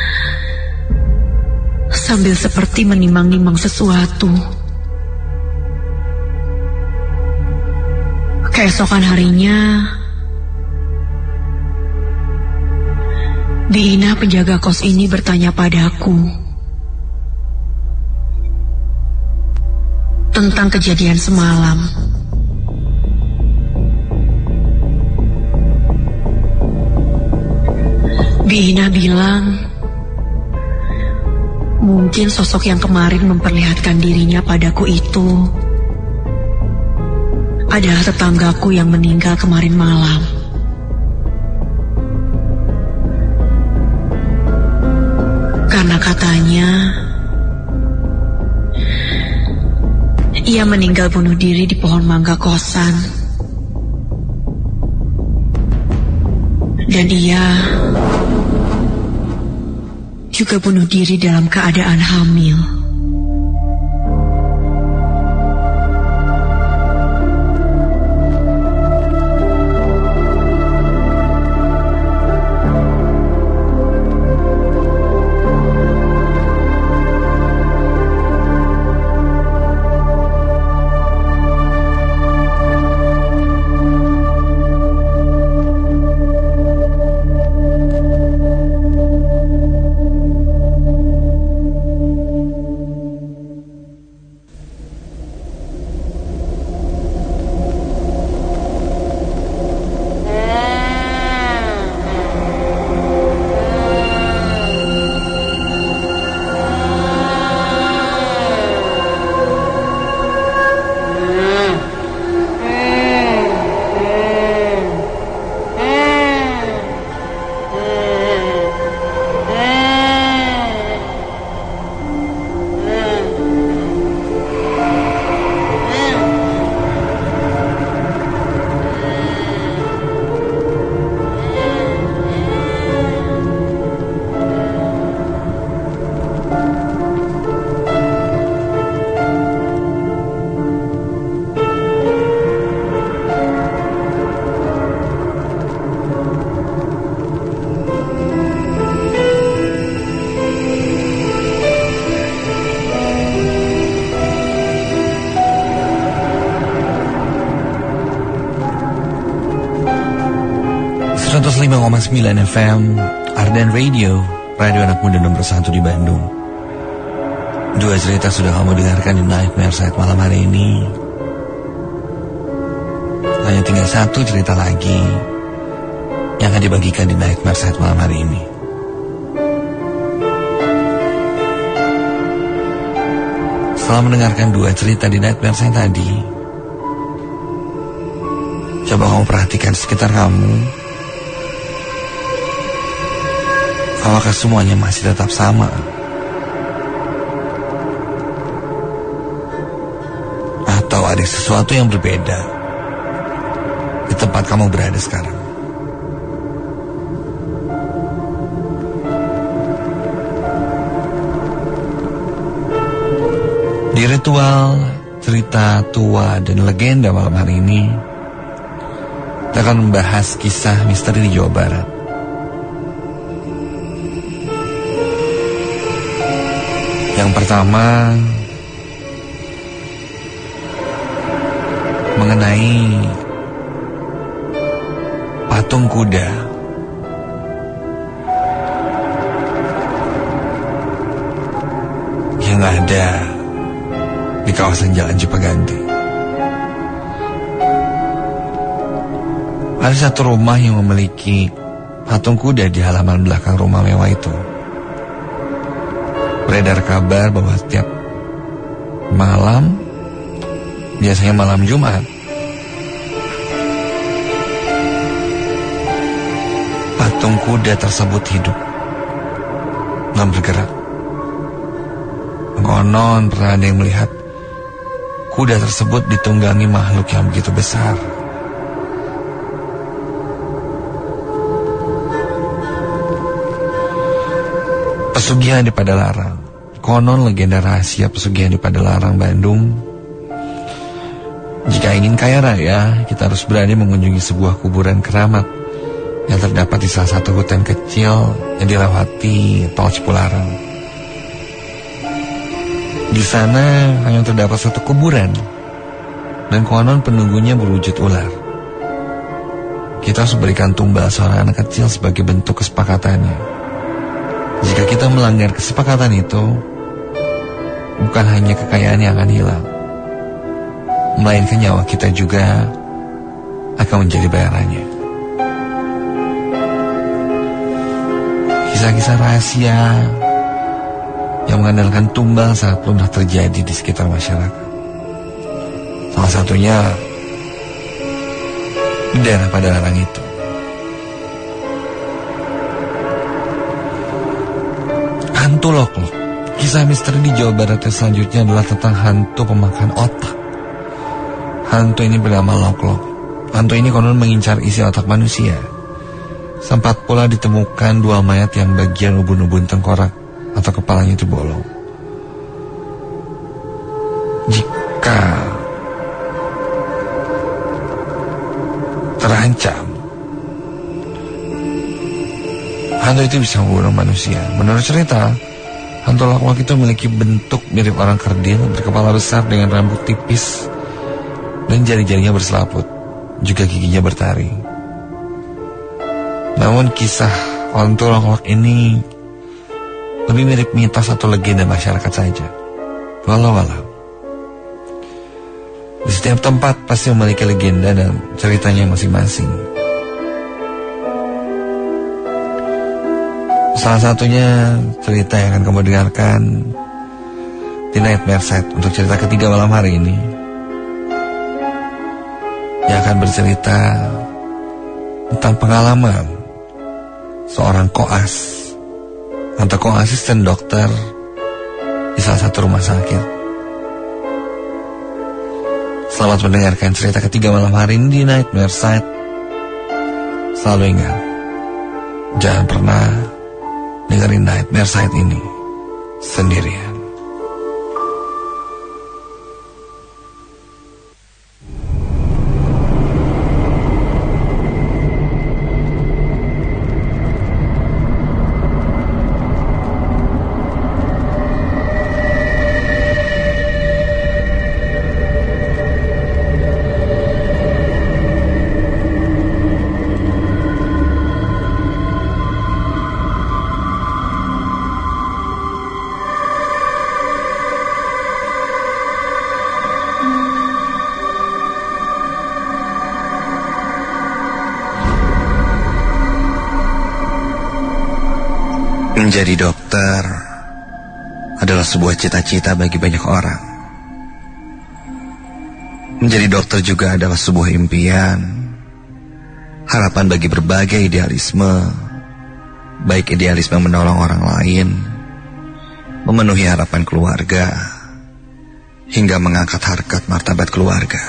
S6: sambil seperti menimang-nimang sesuatu. Keesokan harinya, Bi Ina penjaga kos ini bertanya padaku tentang kejadian semalam. Bi Ina bilang, mungkin sosok yang kemarin memperlihatkan dirinya padaku itu adalah tetanggaku yang meninggal kemarin malam. Karena katanya ia meninggal bunuh diri di pohon mangga kosan. Dan ia juga bunuh diri dalam keadaan hamil.
S1: 105,9 FM Ardan Radio, radio anak muda nomor 1 di Bandung. 2 cerita sudah kamu dengarkan di Nightmare Side malam hari ini. Hanya tinggal 1 cerita lagi yang akan dibagikan di Nightmare Side malam hari ini. Setelah mendengarkan 2 cerita di Nightmare Side tadi, coba kamu perhatikan sekitar kamu. Apakah semuanya masih tetap sama? Atau ada sesuatu yang berbeda di tempat kamu berada sekarang? Di ritual cerita tua dan legenda malam hari ini, kita akan membahas kisah misteri di Jawa Barat. Yang pertama mengenai patung kuda yang ada di kawasan Jalan Cipaganti. Ada satu rumah yang memiliki patung kuda di halaman belakang rumah mewah itu. Beredar kabar bahwa setiap malam, biasanya malam Jumat, patung kuda tersebut hidup dan bergerak. Konon pernah ada yang melihat kuda tersebut ditunggangi makhluk yang begitu besar. Pesugihan di Padalarang. Konon legenda rahasia pesugihan di Padalarang, Bandung. Jika ingin kaya raya, kita harus berani mengunjungi sebuah kuburan keramat yang terdapat di salah satu hutan kecil yang dilewati tol Cipularang. Di sana hanya terdapat satu kuburan, dan konon penunggunya berwujud ular. Kita harus berikan tumbal seorang anak kecil sebagai bentuk kesepakatannya. Jika kita melanggar kesepakatan itu, bukan hanya kekayaan yang akan hilang, melainkan nyawa kita juga akan menjadi bayarannya. Kisah-kisah rahasia yang mengandalkan tumbal sangat mudah terjadi di sekitar masyarakat. Salah satunya di daerah Padalarang itu. Hantu Lok-Lok. Kisah misteri di Jawa Barat yang selanjutnya adalah tentang hantu pemakan otak. Hantu ini bernama Lok-Lok. Hantu ini konon mengincar isi otak manusia. Sempat pula ditemukan 2 mayat yang bagian ubun-ubun tengkorak atau kepalanya itu bolong. Jika terancam, hantu itu bisa membunuh manusia. Menurut cerita, hantu Lok-Lok itu memiliki bentuk mirip orang kerdil, berkepala besar dengan rambut tipis, dan jari-jarinya berselaput, juga giginya bertaring. Namun kisah hantu Lok-Lok ini lebih mirip mitos atau legenda masyarakat saja. Walau-walau, di setiap tempat pasti memiliki legenda dan ceritanya masing-masing. Salah satunya cerita yang akan kamu dengarkan di Nightmare Side untuk cerita ketiga malam hari ini, yang akan bercerita tentang pengalaman seorang koas atau koasisten dokter di salah satu rumah sakit. Selamat mendengarkan cerita ketiga malam hari ini di Nightmare Side. Selalu ingat, jangan pernah dengerin Nightmare Side ini sendirian. Menjadi dokter adalah sebuah cita-cita bagi banyak orang. Menjadi dokter juga adalah sebuah impian, harapan bagi berbagai idealisme, baik idealisme menolong orang lain, memenuhi harapan keluarga, hingga mengangkat harkat martabat keluarga.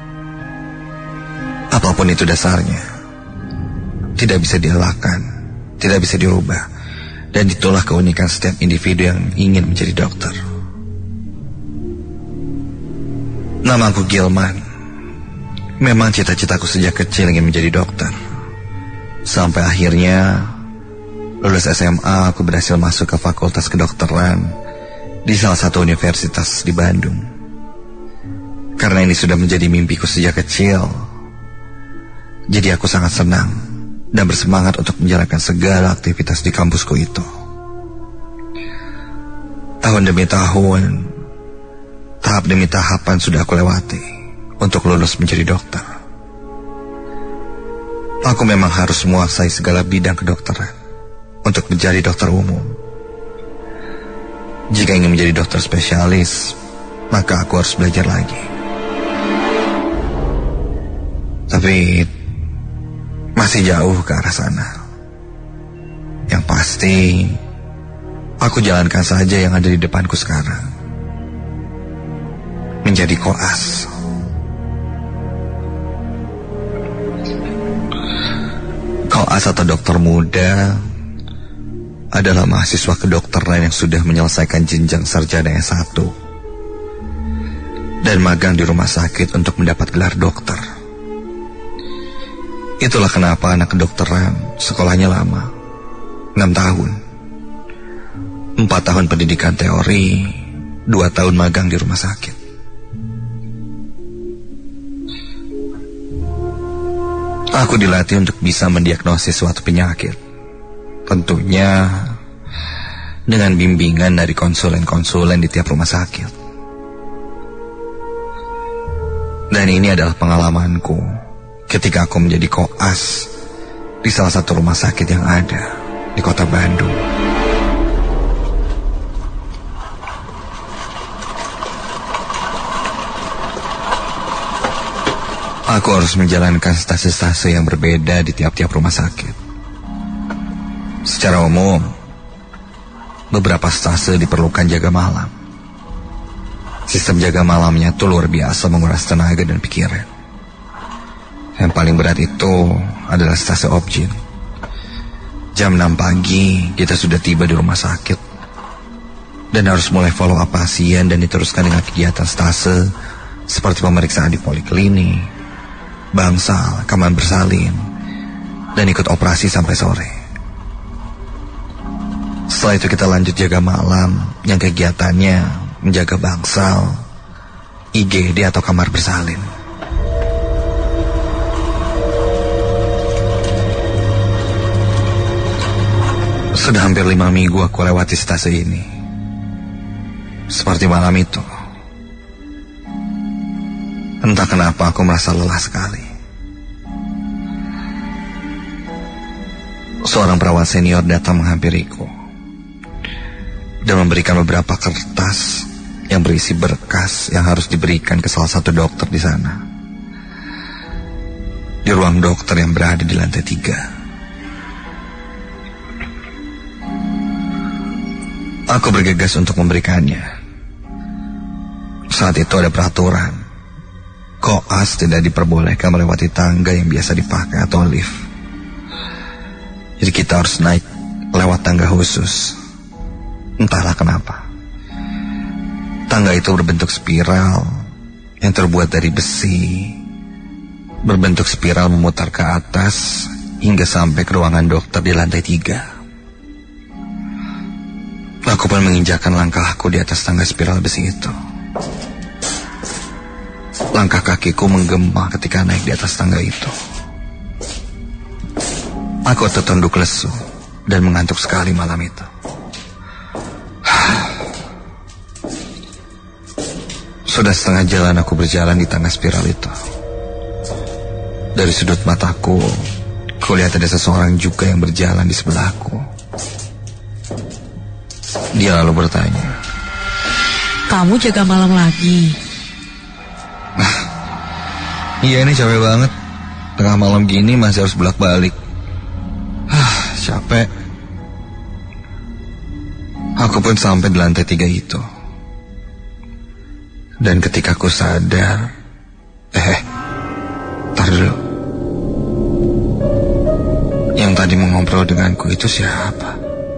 S1: Apapun itu dasarnya, tidak bisa dielakkan, tidak bisa dirubah. Dan itulah keunikan setiap individu yang ingin menjadi dokter. Namaku Gilman. Memang cita-citaku sejak kecil ingin menjadi dokter. Sampai akhirnya lulus SMA aku berhasil masuk ke Fakultas Kedokteran di salah satu universitas di Bandung. Karena ini sudah menjadi mimpiku sejak kecil, jadi aku sangat senang dan bersemangat untuk menjalankan segala aktivitas di kampusku itu. Tahun demi tahun, tahap demi tahapan sudah aku lewati untuk lulus menjadi dokter. Aku memang harus menguasai segala bidang kedokteran untuk menjadi dokter umum. Jika ingin menjadi dokter spesialis, maka aku harus belajar lagi. Tapi masih jauh ke arah sana. Yang pasti, aku jalankan saja yang ada di depanku sekarang. Menjadi koas. Koas atau dokter muda adalah mahasiswa kedokteran yang sudah menyelesaikan jenjang sarjana S1 dan magang di rumah sakit untuk mendapat gelar dokter. Itulah kenapa anak kedokteran sekolahnya lama, 6 tahun. 4 tahun pendidikan teori, 2 tahun magang di rumah sakit. Aku dilatih untuk bisa mendiagnosis suatu penyakit. Tentunya dengan bimbingan dari konsulen-konsulen di tiap rumah sakit. Dan ini adalah pengalamanku ketika aku menjadi koas di salah satu rumah sakit yang ada di kota Bandung. Aku harus menjalankan stase-stase yang berbeda di tiap-tiap rumah sakit. Secara umum, beberapa stase diperlukan jaga malam. Sistem jaga malamnya tuh luar biasa menguras tenaga dan pikiran. Yang paling berat itu adalah stase obgyn. Jam 6 pagi kita sudah tiba di rumah sakit dan harus mulai follow up pasien dan diteruskan dengan kegiatan stase seperti pemeriksaan di poliklinik, bangsal, kamar bersalin, dan ikut operasi sampai sore. Setelah itu kita lanjut jaga malam yang kegiatannya menjaga bangsal, IGD atau kamar bersalin. Sudah hampir 5 minggu aku lewati stase ini. Seperti malam itu. Entah kenapa aku merasa lelah sekali. Seorang perawat senior datang menghampiriku dan memberikan beberapa kertas yang berisi berkas yang harus diberikan ke salah satu dokter di sana. Di ruang dokter yang berada di lantai 3. Aku bergegas untuk memberikannya. Saat itu ada peraturan. Koas tidak diperbolehkan melewati tangga yang biasa dipakai atau lift. Jadi kita harus naik lewat tangga khusus. Entahlah kenapa. Tangga itu berbentuk spiral yang terbuat dari besi. Berbentuk spiral memutar ke atas hingga sampai ke ruangan dokter di lantai 3. Aku pun menginjakkan langkahku di atas tangga spiral besi itu. Langkah kakiku menggema ketika naik di atas tangga itu. Aku tertunduk lesu dan mengantuk sekali malam itu. Sudah setengah jalan aku berjalan di tangga spiral itu. Dari sudut mataku, kulihat ada seseorang juga yang berjalan di sebelahku.
S4: Dia lalu bertanya,
S6: "Kamu jaga malam lagi?"
S4: Iya, ini capek banget. Tengah malam gini masih harus bolak-balik. Capek. Aku pun sampai di lantai 3 itu. Dan ketika aku sadar, tar dulu. Yang tadi mengobrol denganku itu siapa?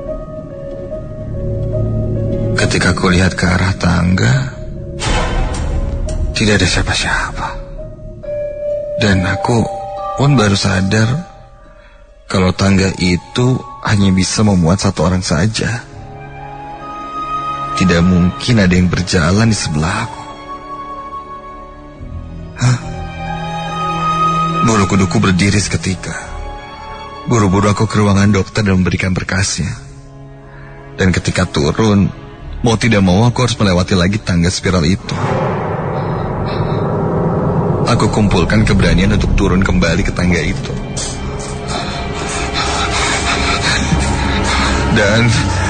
S4: Ketika aku lihat ke arah tangga, tidak ada siapa-siapa. Dan aku pun baru sadar kalau tangga itu hanya bisa memuat satu orang saja. Tidak mungkin ada yang berjalan di sebelah aku. Bulu kuduku berdiri seketika. Buru-buru aku ke ruangan dokter dan memberikan berkasnya. Dan ketika turun, mau tidak mau aku harus melewati lagi tangga spiral itu. Aku kumpulkan keberanian untuk turun kembali ke tangga itu. Dan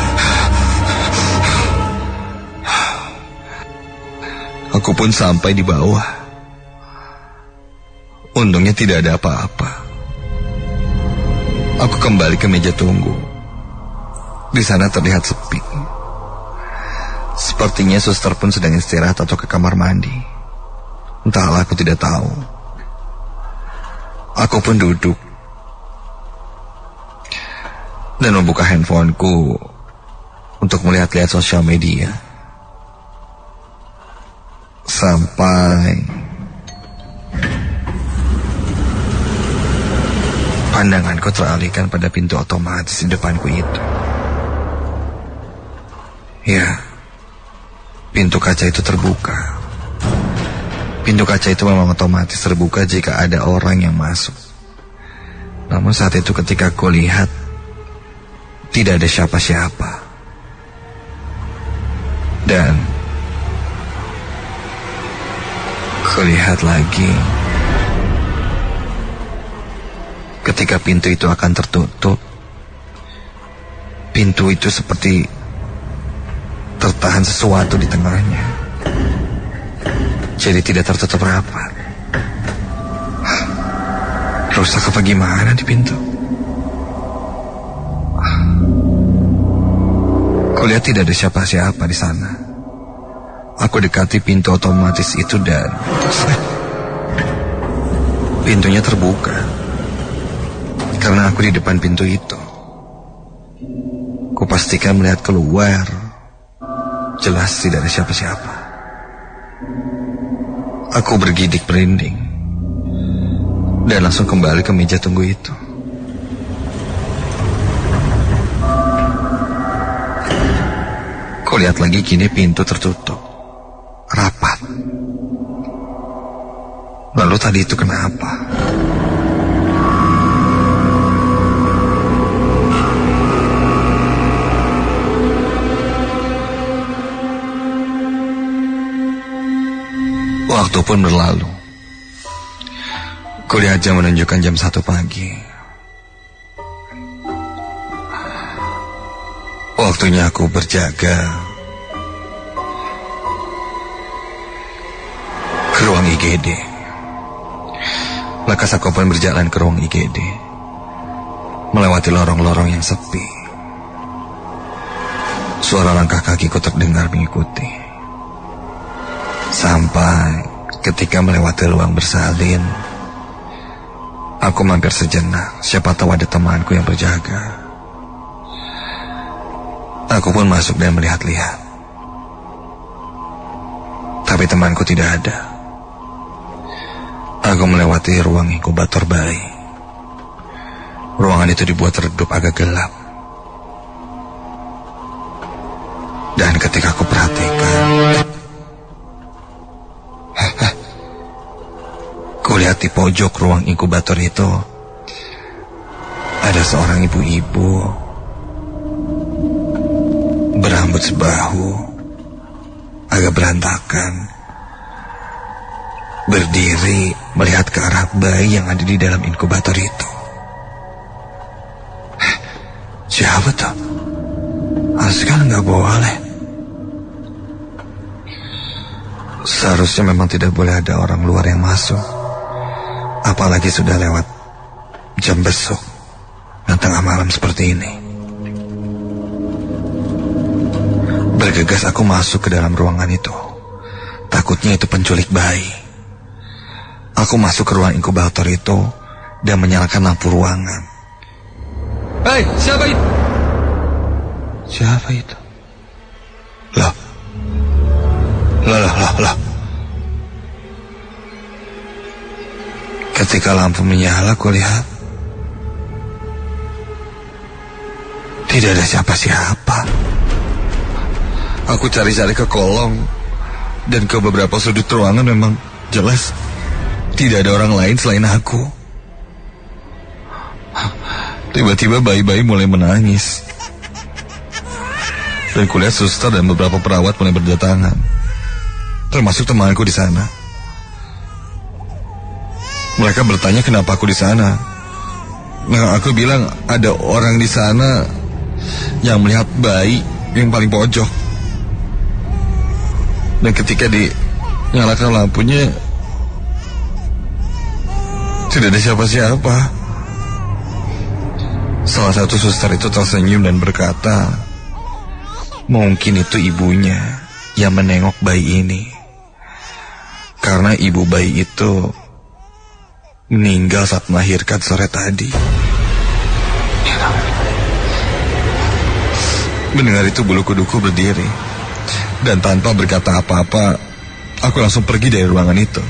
S4: aku pun sampai di bawah. Untungnya tidak ada apa-apa. Aku kembali ke meja tunggu. Di sana terlihat sepi. Sepertinya suster pun sedang istirahat atau ke kamar mandi. Entahlah, aku tidak tahu. Aku pun duduk dan membuka handphoneku untuk melihat-lihat sosial media. Sampai pandanganku teralihkan pada pintu otomatis di depanku itu. Ya, pintu kaca itu terbuka. Pintu kaca itu memang otomatis terbuka jika ada orang yang masuk. Namun saat itu ketika aku lihat, tidak ada siapa-siapa. Dan kulihat lagi, ketika pintu itu akan tertutup, pintu itu seperti tertahan sesuatu di tengahnya. Jadi tidak tertutup rapat. Rusak apa gimana di pintu? Kulihat tidak ada siapa-siapa di sana. Aku dekati pintu otomatis itu dan pintunya terbuka. Karena aku di depan pintu itu. Kupastikan melihat keluar. Jelas tidak ada siapa-siapa. Aku bergidik merinding dan langsung kembali ke meja tunggu itu. Kulihat lagi kini pintu tertutup, rapat. Lalu tadi itu kenapa? Waktu pun berlalu. Kulihat jam menunjukkan jam 1 pagi. Waktunya aku berjaga ke ruang IGD. Lekas aku pun berjalan ke ruang IGD, melewati lorong-lorong yang sepi. Suara langkah kakiku terdengar mengikuti. Sampai ketika melewati ruang bersalin, aku mampir sejenak, siapa tahu ada temanku yang berjaga. Aku pun masuk dan melihat-lihat. Tapi temanku tidak ada. Aku melewati ruang inkubator bayi. Ruangan itu dibuat redup agak gelap. Dan ketika aku perhatikan, kulihat di pojok ruang inkubator itu ada seorang ibu-ibu berambut sebahu, agak berantakan, berdiri melihat ke arah bayi yang ada di dalam inkubator itu. Siapa tuh? Kan nggak boleh. Seharusnya memang tidak boleh ada orang luar yang masuk. Apalagi sudah lewat jam besok dan tengah malam seperti ini. Bergegas aku masuk ke dalam ruangan itu. Takutnya itu penculik bayi. Aku masuk ke ruang inkubator itu dan menyalakan lampu ruangan. Hei, siapa itu? Siapa itu? Lah. Ketika lampu menyala, aku lihat tidak ada siapa-siapa. Aku cari-cari ke kolong dan ke beberapa sudut ruangan, memang jelas tidak ada orang lain selain aku. Tiba-tiba bayi-bayi mulai menangis. Dan kulihat suster dan beberapa perawat mulai berdatangan, termasuk temanku di sana. Mereka bertanya kenapa aku di sana. Nah, aku bilang ada orang di sana yang melihat bayi yang paling pojok. Dan ketika dinyalakan lampunya, tidak ada siapa-siapa. Salah satu suster itu tersenyum dan berkata, mungkin itu ibunya yang menengok bayi ini. Karena ibu bayi itu meninggal saat melahirkan sore tadi. Mendengar itu bulu kuduku berdiri. Dan tanpa berkata apa-apa, aku langsung pergi dari ruangan itu.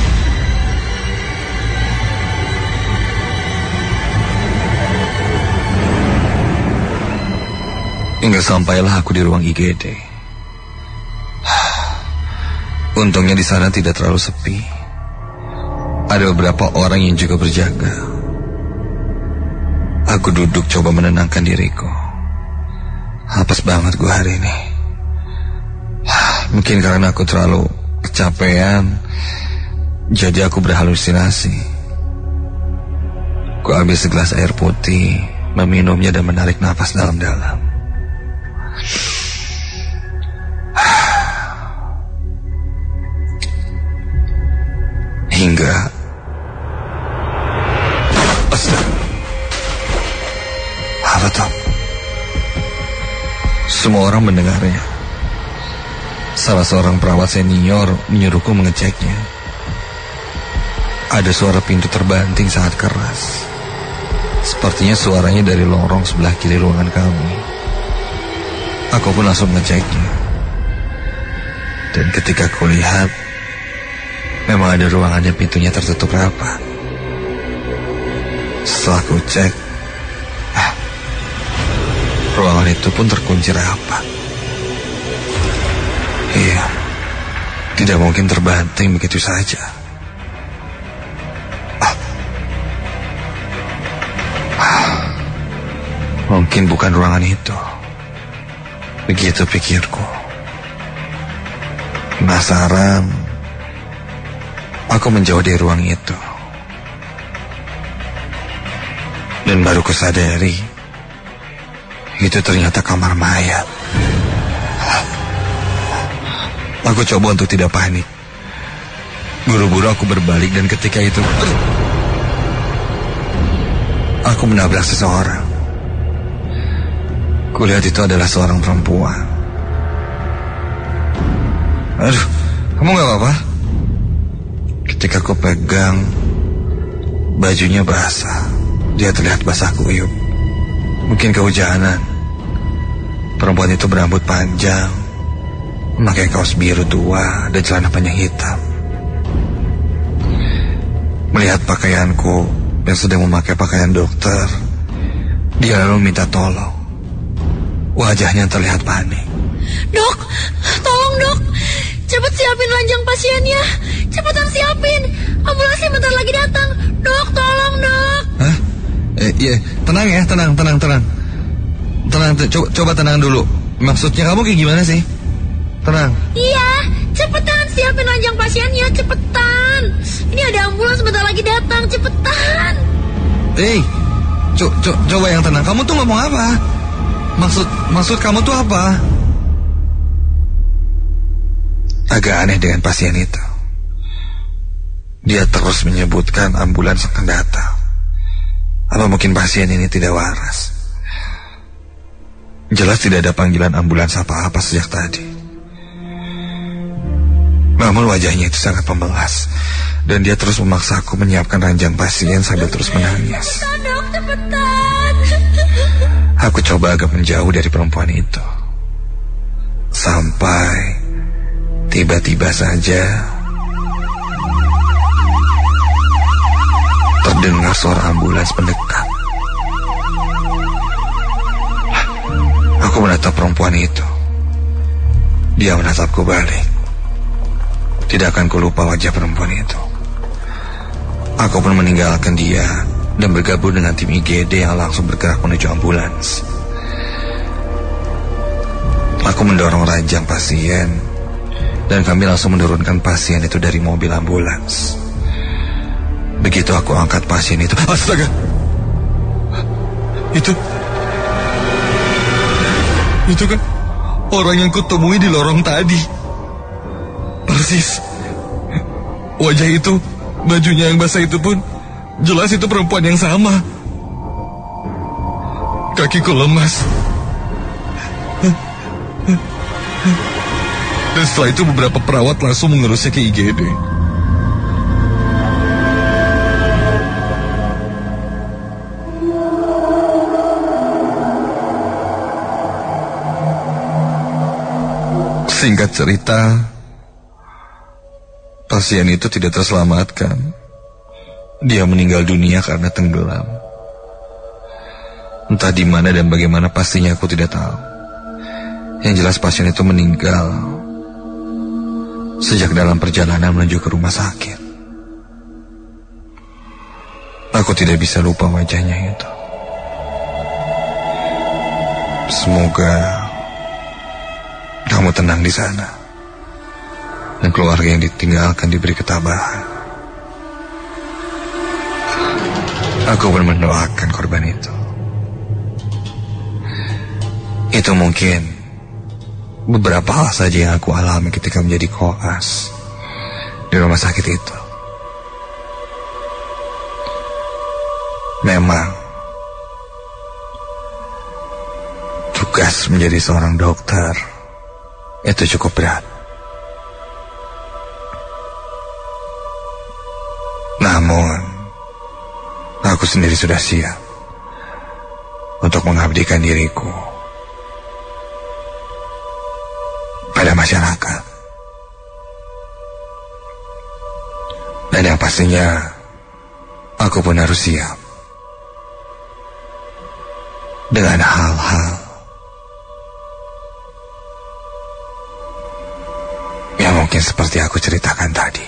S4: Hingga sampailah aku di ruang IGD. Untungnya di sana tidak terlalu sepi. Ada beberapa orang yang juga berjaga. Aku duduk coba menenangkan diriku. Hapes banget gue hari ini. Mungkin karena aku terlalu kecapean, jadi aku berhalusinasi. Ku ambil segelas air putih, meminumnya dan menarik nafas dalam-dalam. Hingga apa tuh? Semua orang mendengarnya. Salah seorang perawat senior menyuruhku mengeceknya. Ada suara pintu terbanting sangat keras. Sepertinya suaranya dari lorong sebelah kiri ruangan kami. Aku pun langsung ngeceknya. Dan ketika aku lihat, memang ada ruangan yang pintunya tertutup rapat. Setelah aku cek, ruangan itu pun terkunci rapat. Iya, tidak mungkin terbanting begitu saja. Mungkin bukan ruangan itu. Begitu pikirku. Penasaran, aku menjauh dari ruang itu. Dan baru kusadari, itu ternyata kamar mayat. Aku coba untuk tidak panik. Buru-buru aku berbalik dan ketika itu aku menabrak seseorang. Kulihat itu adalah seorang perempuan. Aduh, kamu gak apa-apa? Ketika aku pegang, bajunya basah. Dia terlihat basah kuyup. Mungkin kehujanan. Perempuan itu berambut panjang, memakai kaos biru tua dan celana panjang hitam. Melihat pakaianku yang sedang memakai pakaian dokter, dia lalu minta tolong. Wajahnya terlihat panik.
S6: Dok, tolong dok, cepat siapin ranjang pasiennya. Cepetan siapin, ambulansnya bentar lagi datang. Dok, tolong dok.
S4: Hah? Iya, tenang ya, tenang. Tenang, coba tenang dulu. Maksudnya kamu kayak gimana sih? Tenang.
S6: Iya, cepetan siapin ranjang pasiennya, cepetan. Ini ada ambulans bentar lagi datang, cepetan.
S4: Coba yang tenang. Kamu tuh ngomong apa? Maksud kamu tuh apa?
S1: Agak aneh dengan pasien itu. Dia terus menyebutkan ambulans akan datang. Apa mungkin pasien ini tidak waras? Jelas tidak ada panggilan ambulans apa-apa sejak tadi. Namun wajahnya itu sangat pembelas, dan dia terus memaksaku menyiapkan ranjang pasien sambil terus menangis. Aku coba agak menjauh dari perempuan itu. Sampai tiba-tiba saja terdengar suara ambulans mendekat. Aku menatap perempuan itu. Dia menatapku balik. Tidak akan kulupa wajah perempuan itu. Aku pun meninggalkan dia dan bergabung dengan tim IGD yang langsung bergerak menuju ambulans. Aku mendorong ranjang pasien dan kami langsung menurunkan pasien itu dari mobil ambulans. Begitu aku angkat pasien itu, astaga! Itu kan orang yang kutemui di lorong tadi. Persis. Wajah itu, bajunya yang basah itu pun jelas itu perempuan yang sama. Kakiku lemas. Dan setelah itu beberapa perawat langsung mengurusnya ke IGD. Singkat cerita, pasien itu tidak terselamatkan. Dia meninggal dunia karena tenggelam. Entah di mana dan bagaimana pastinya aku tidak tahu. Yang jelas pasien itu meninggal sejak dalam perjalanan menuju ke rumah sakit. Aku tidak bisa lupa wajahnya itu. Semoga kamu tenang di sana dan keluarga yang ditinggalkan diberi ketabahan. Aku pun mendoakan korban itu. Itu mungkin beberapa hal saja yang aku alami ketika menjadi koas di rumah sakit itu. Memang tugas menjadi seorang dokter itu cukup berat. Namun aku sendiri sudah siap untuk mengabdikan diriku pada masyarakat. Dan yang pastinya aku pun harus siap dengan hal-hal yang mungkin seperti aku ceritakan tadi.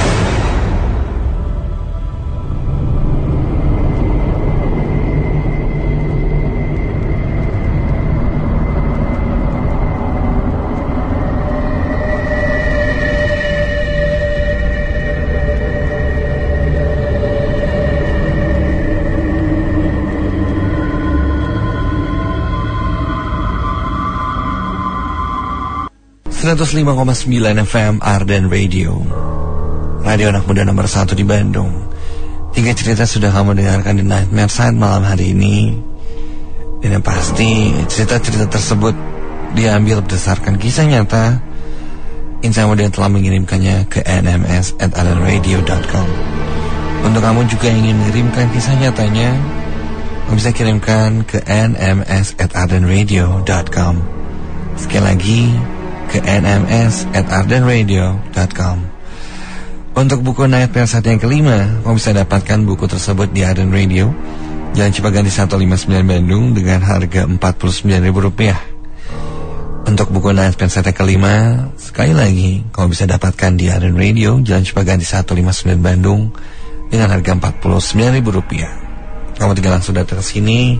S1: .5,9 FM Arden Radio, radio anak muda nomor 1 di Bandung. 3 cerita sudah kamu dengarkan di Nightmare Side malam hari ini. Dan yang pasti cerita-cerita tersebut diambil berdasarkan kisah nyata insan muda yang telah mengirimkannya ke nms@ardenradio.com. Untuk kamu juga yang ingin mengirimkan kisah nyatanya, kamu bisa kirimkan ke nms@ardenradio.com. Sekali lagi ke nms@ardenradio.com. Untuk buku Nightmare Side yang kelima, kamu bisa dapatkan buku tersebut di Arden Radio, Jalan Cipaganti 159 Bandung dengan harga Rp49.000. Untuk buku Nightmare Side yang kelima, sekali lagi kamu bisa dapatkan di Arden Radio, Jalan Cipaganti 159 Bandung dengan harga Rp49.000. Kamu tinggal langsung datang ke sini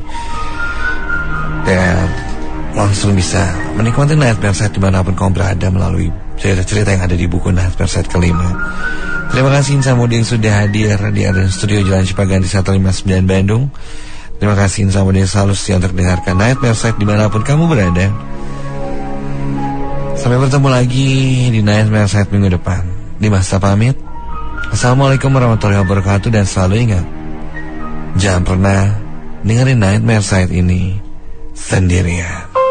S1: dan langsung bisa menikmati Nightmare Side dimanapun kamu berada melalui cerita-cerita yang ada di buku Nightmare Side kelima. Terima kasih insan muda yang sudah hadir di Arden Studio Jalan Cipaganti 159 Bandung. Terima kasih Insya Allah selalu setia untuk dengarkan Nightmare Side dimanapun kamu berada. Sampai bertemu lagi di Nightmare Side minggu depan. Dimas pamit. Assalamualaikum warahmatullahi wabarakatuh. Dan selalu ingat, jangan pernah dengerin Nightmare Side ini sendirian.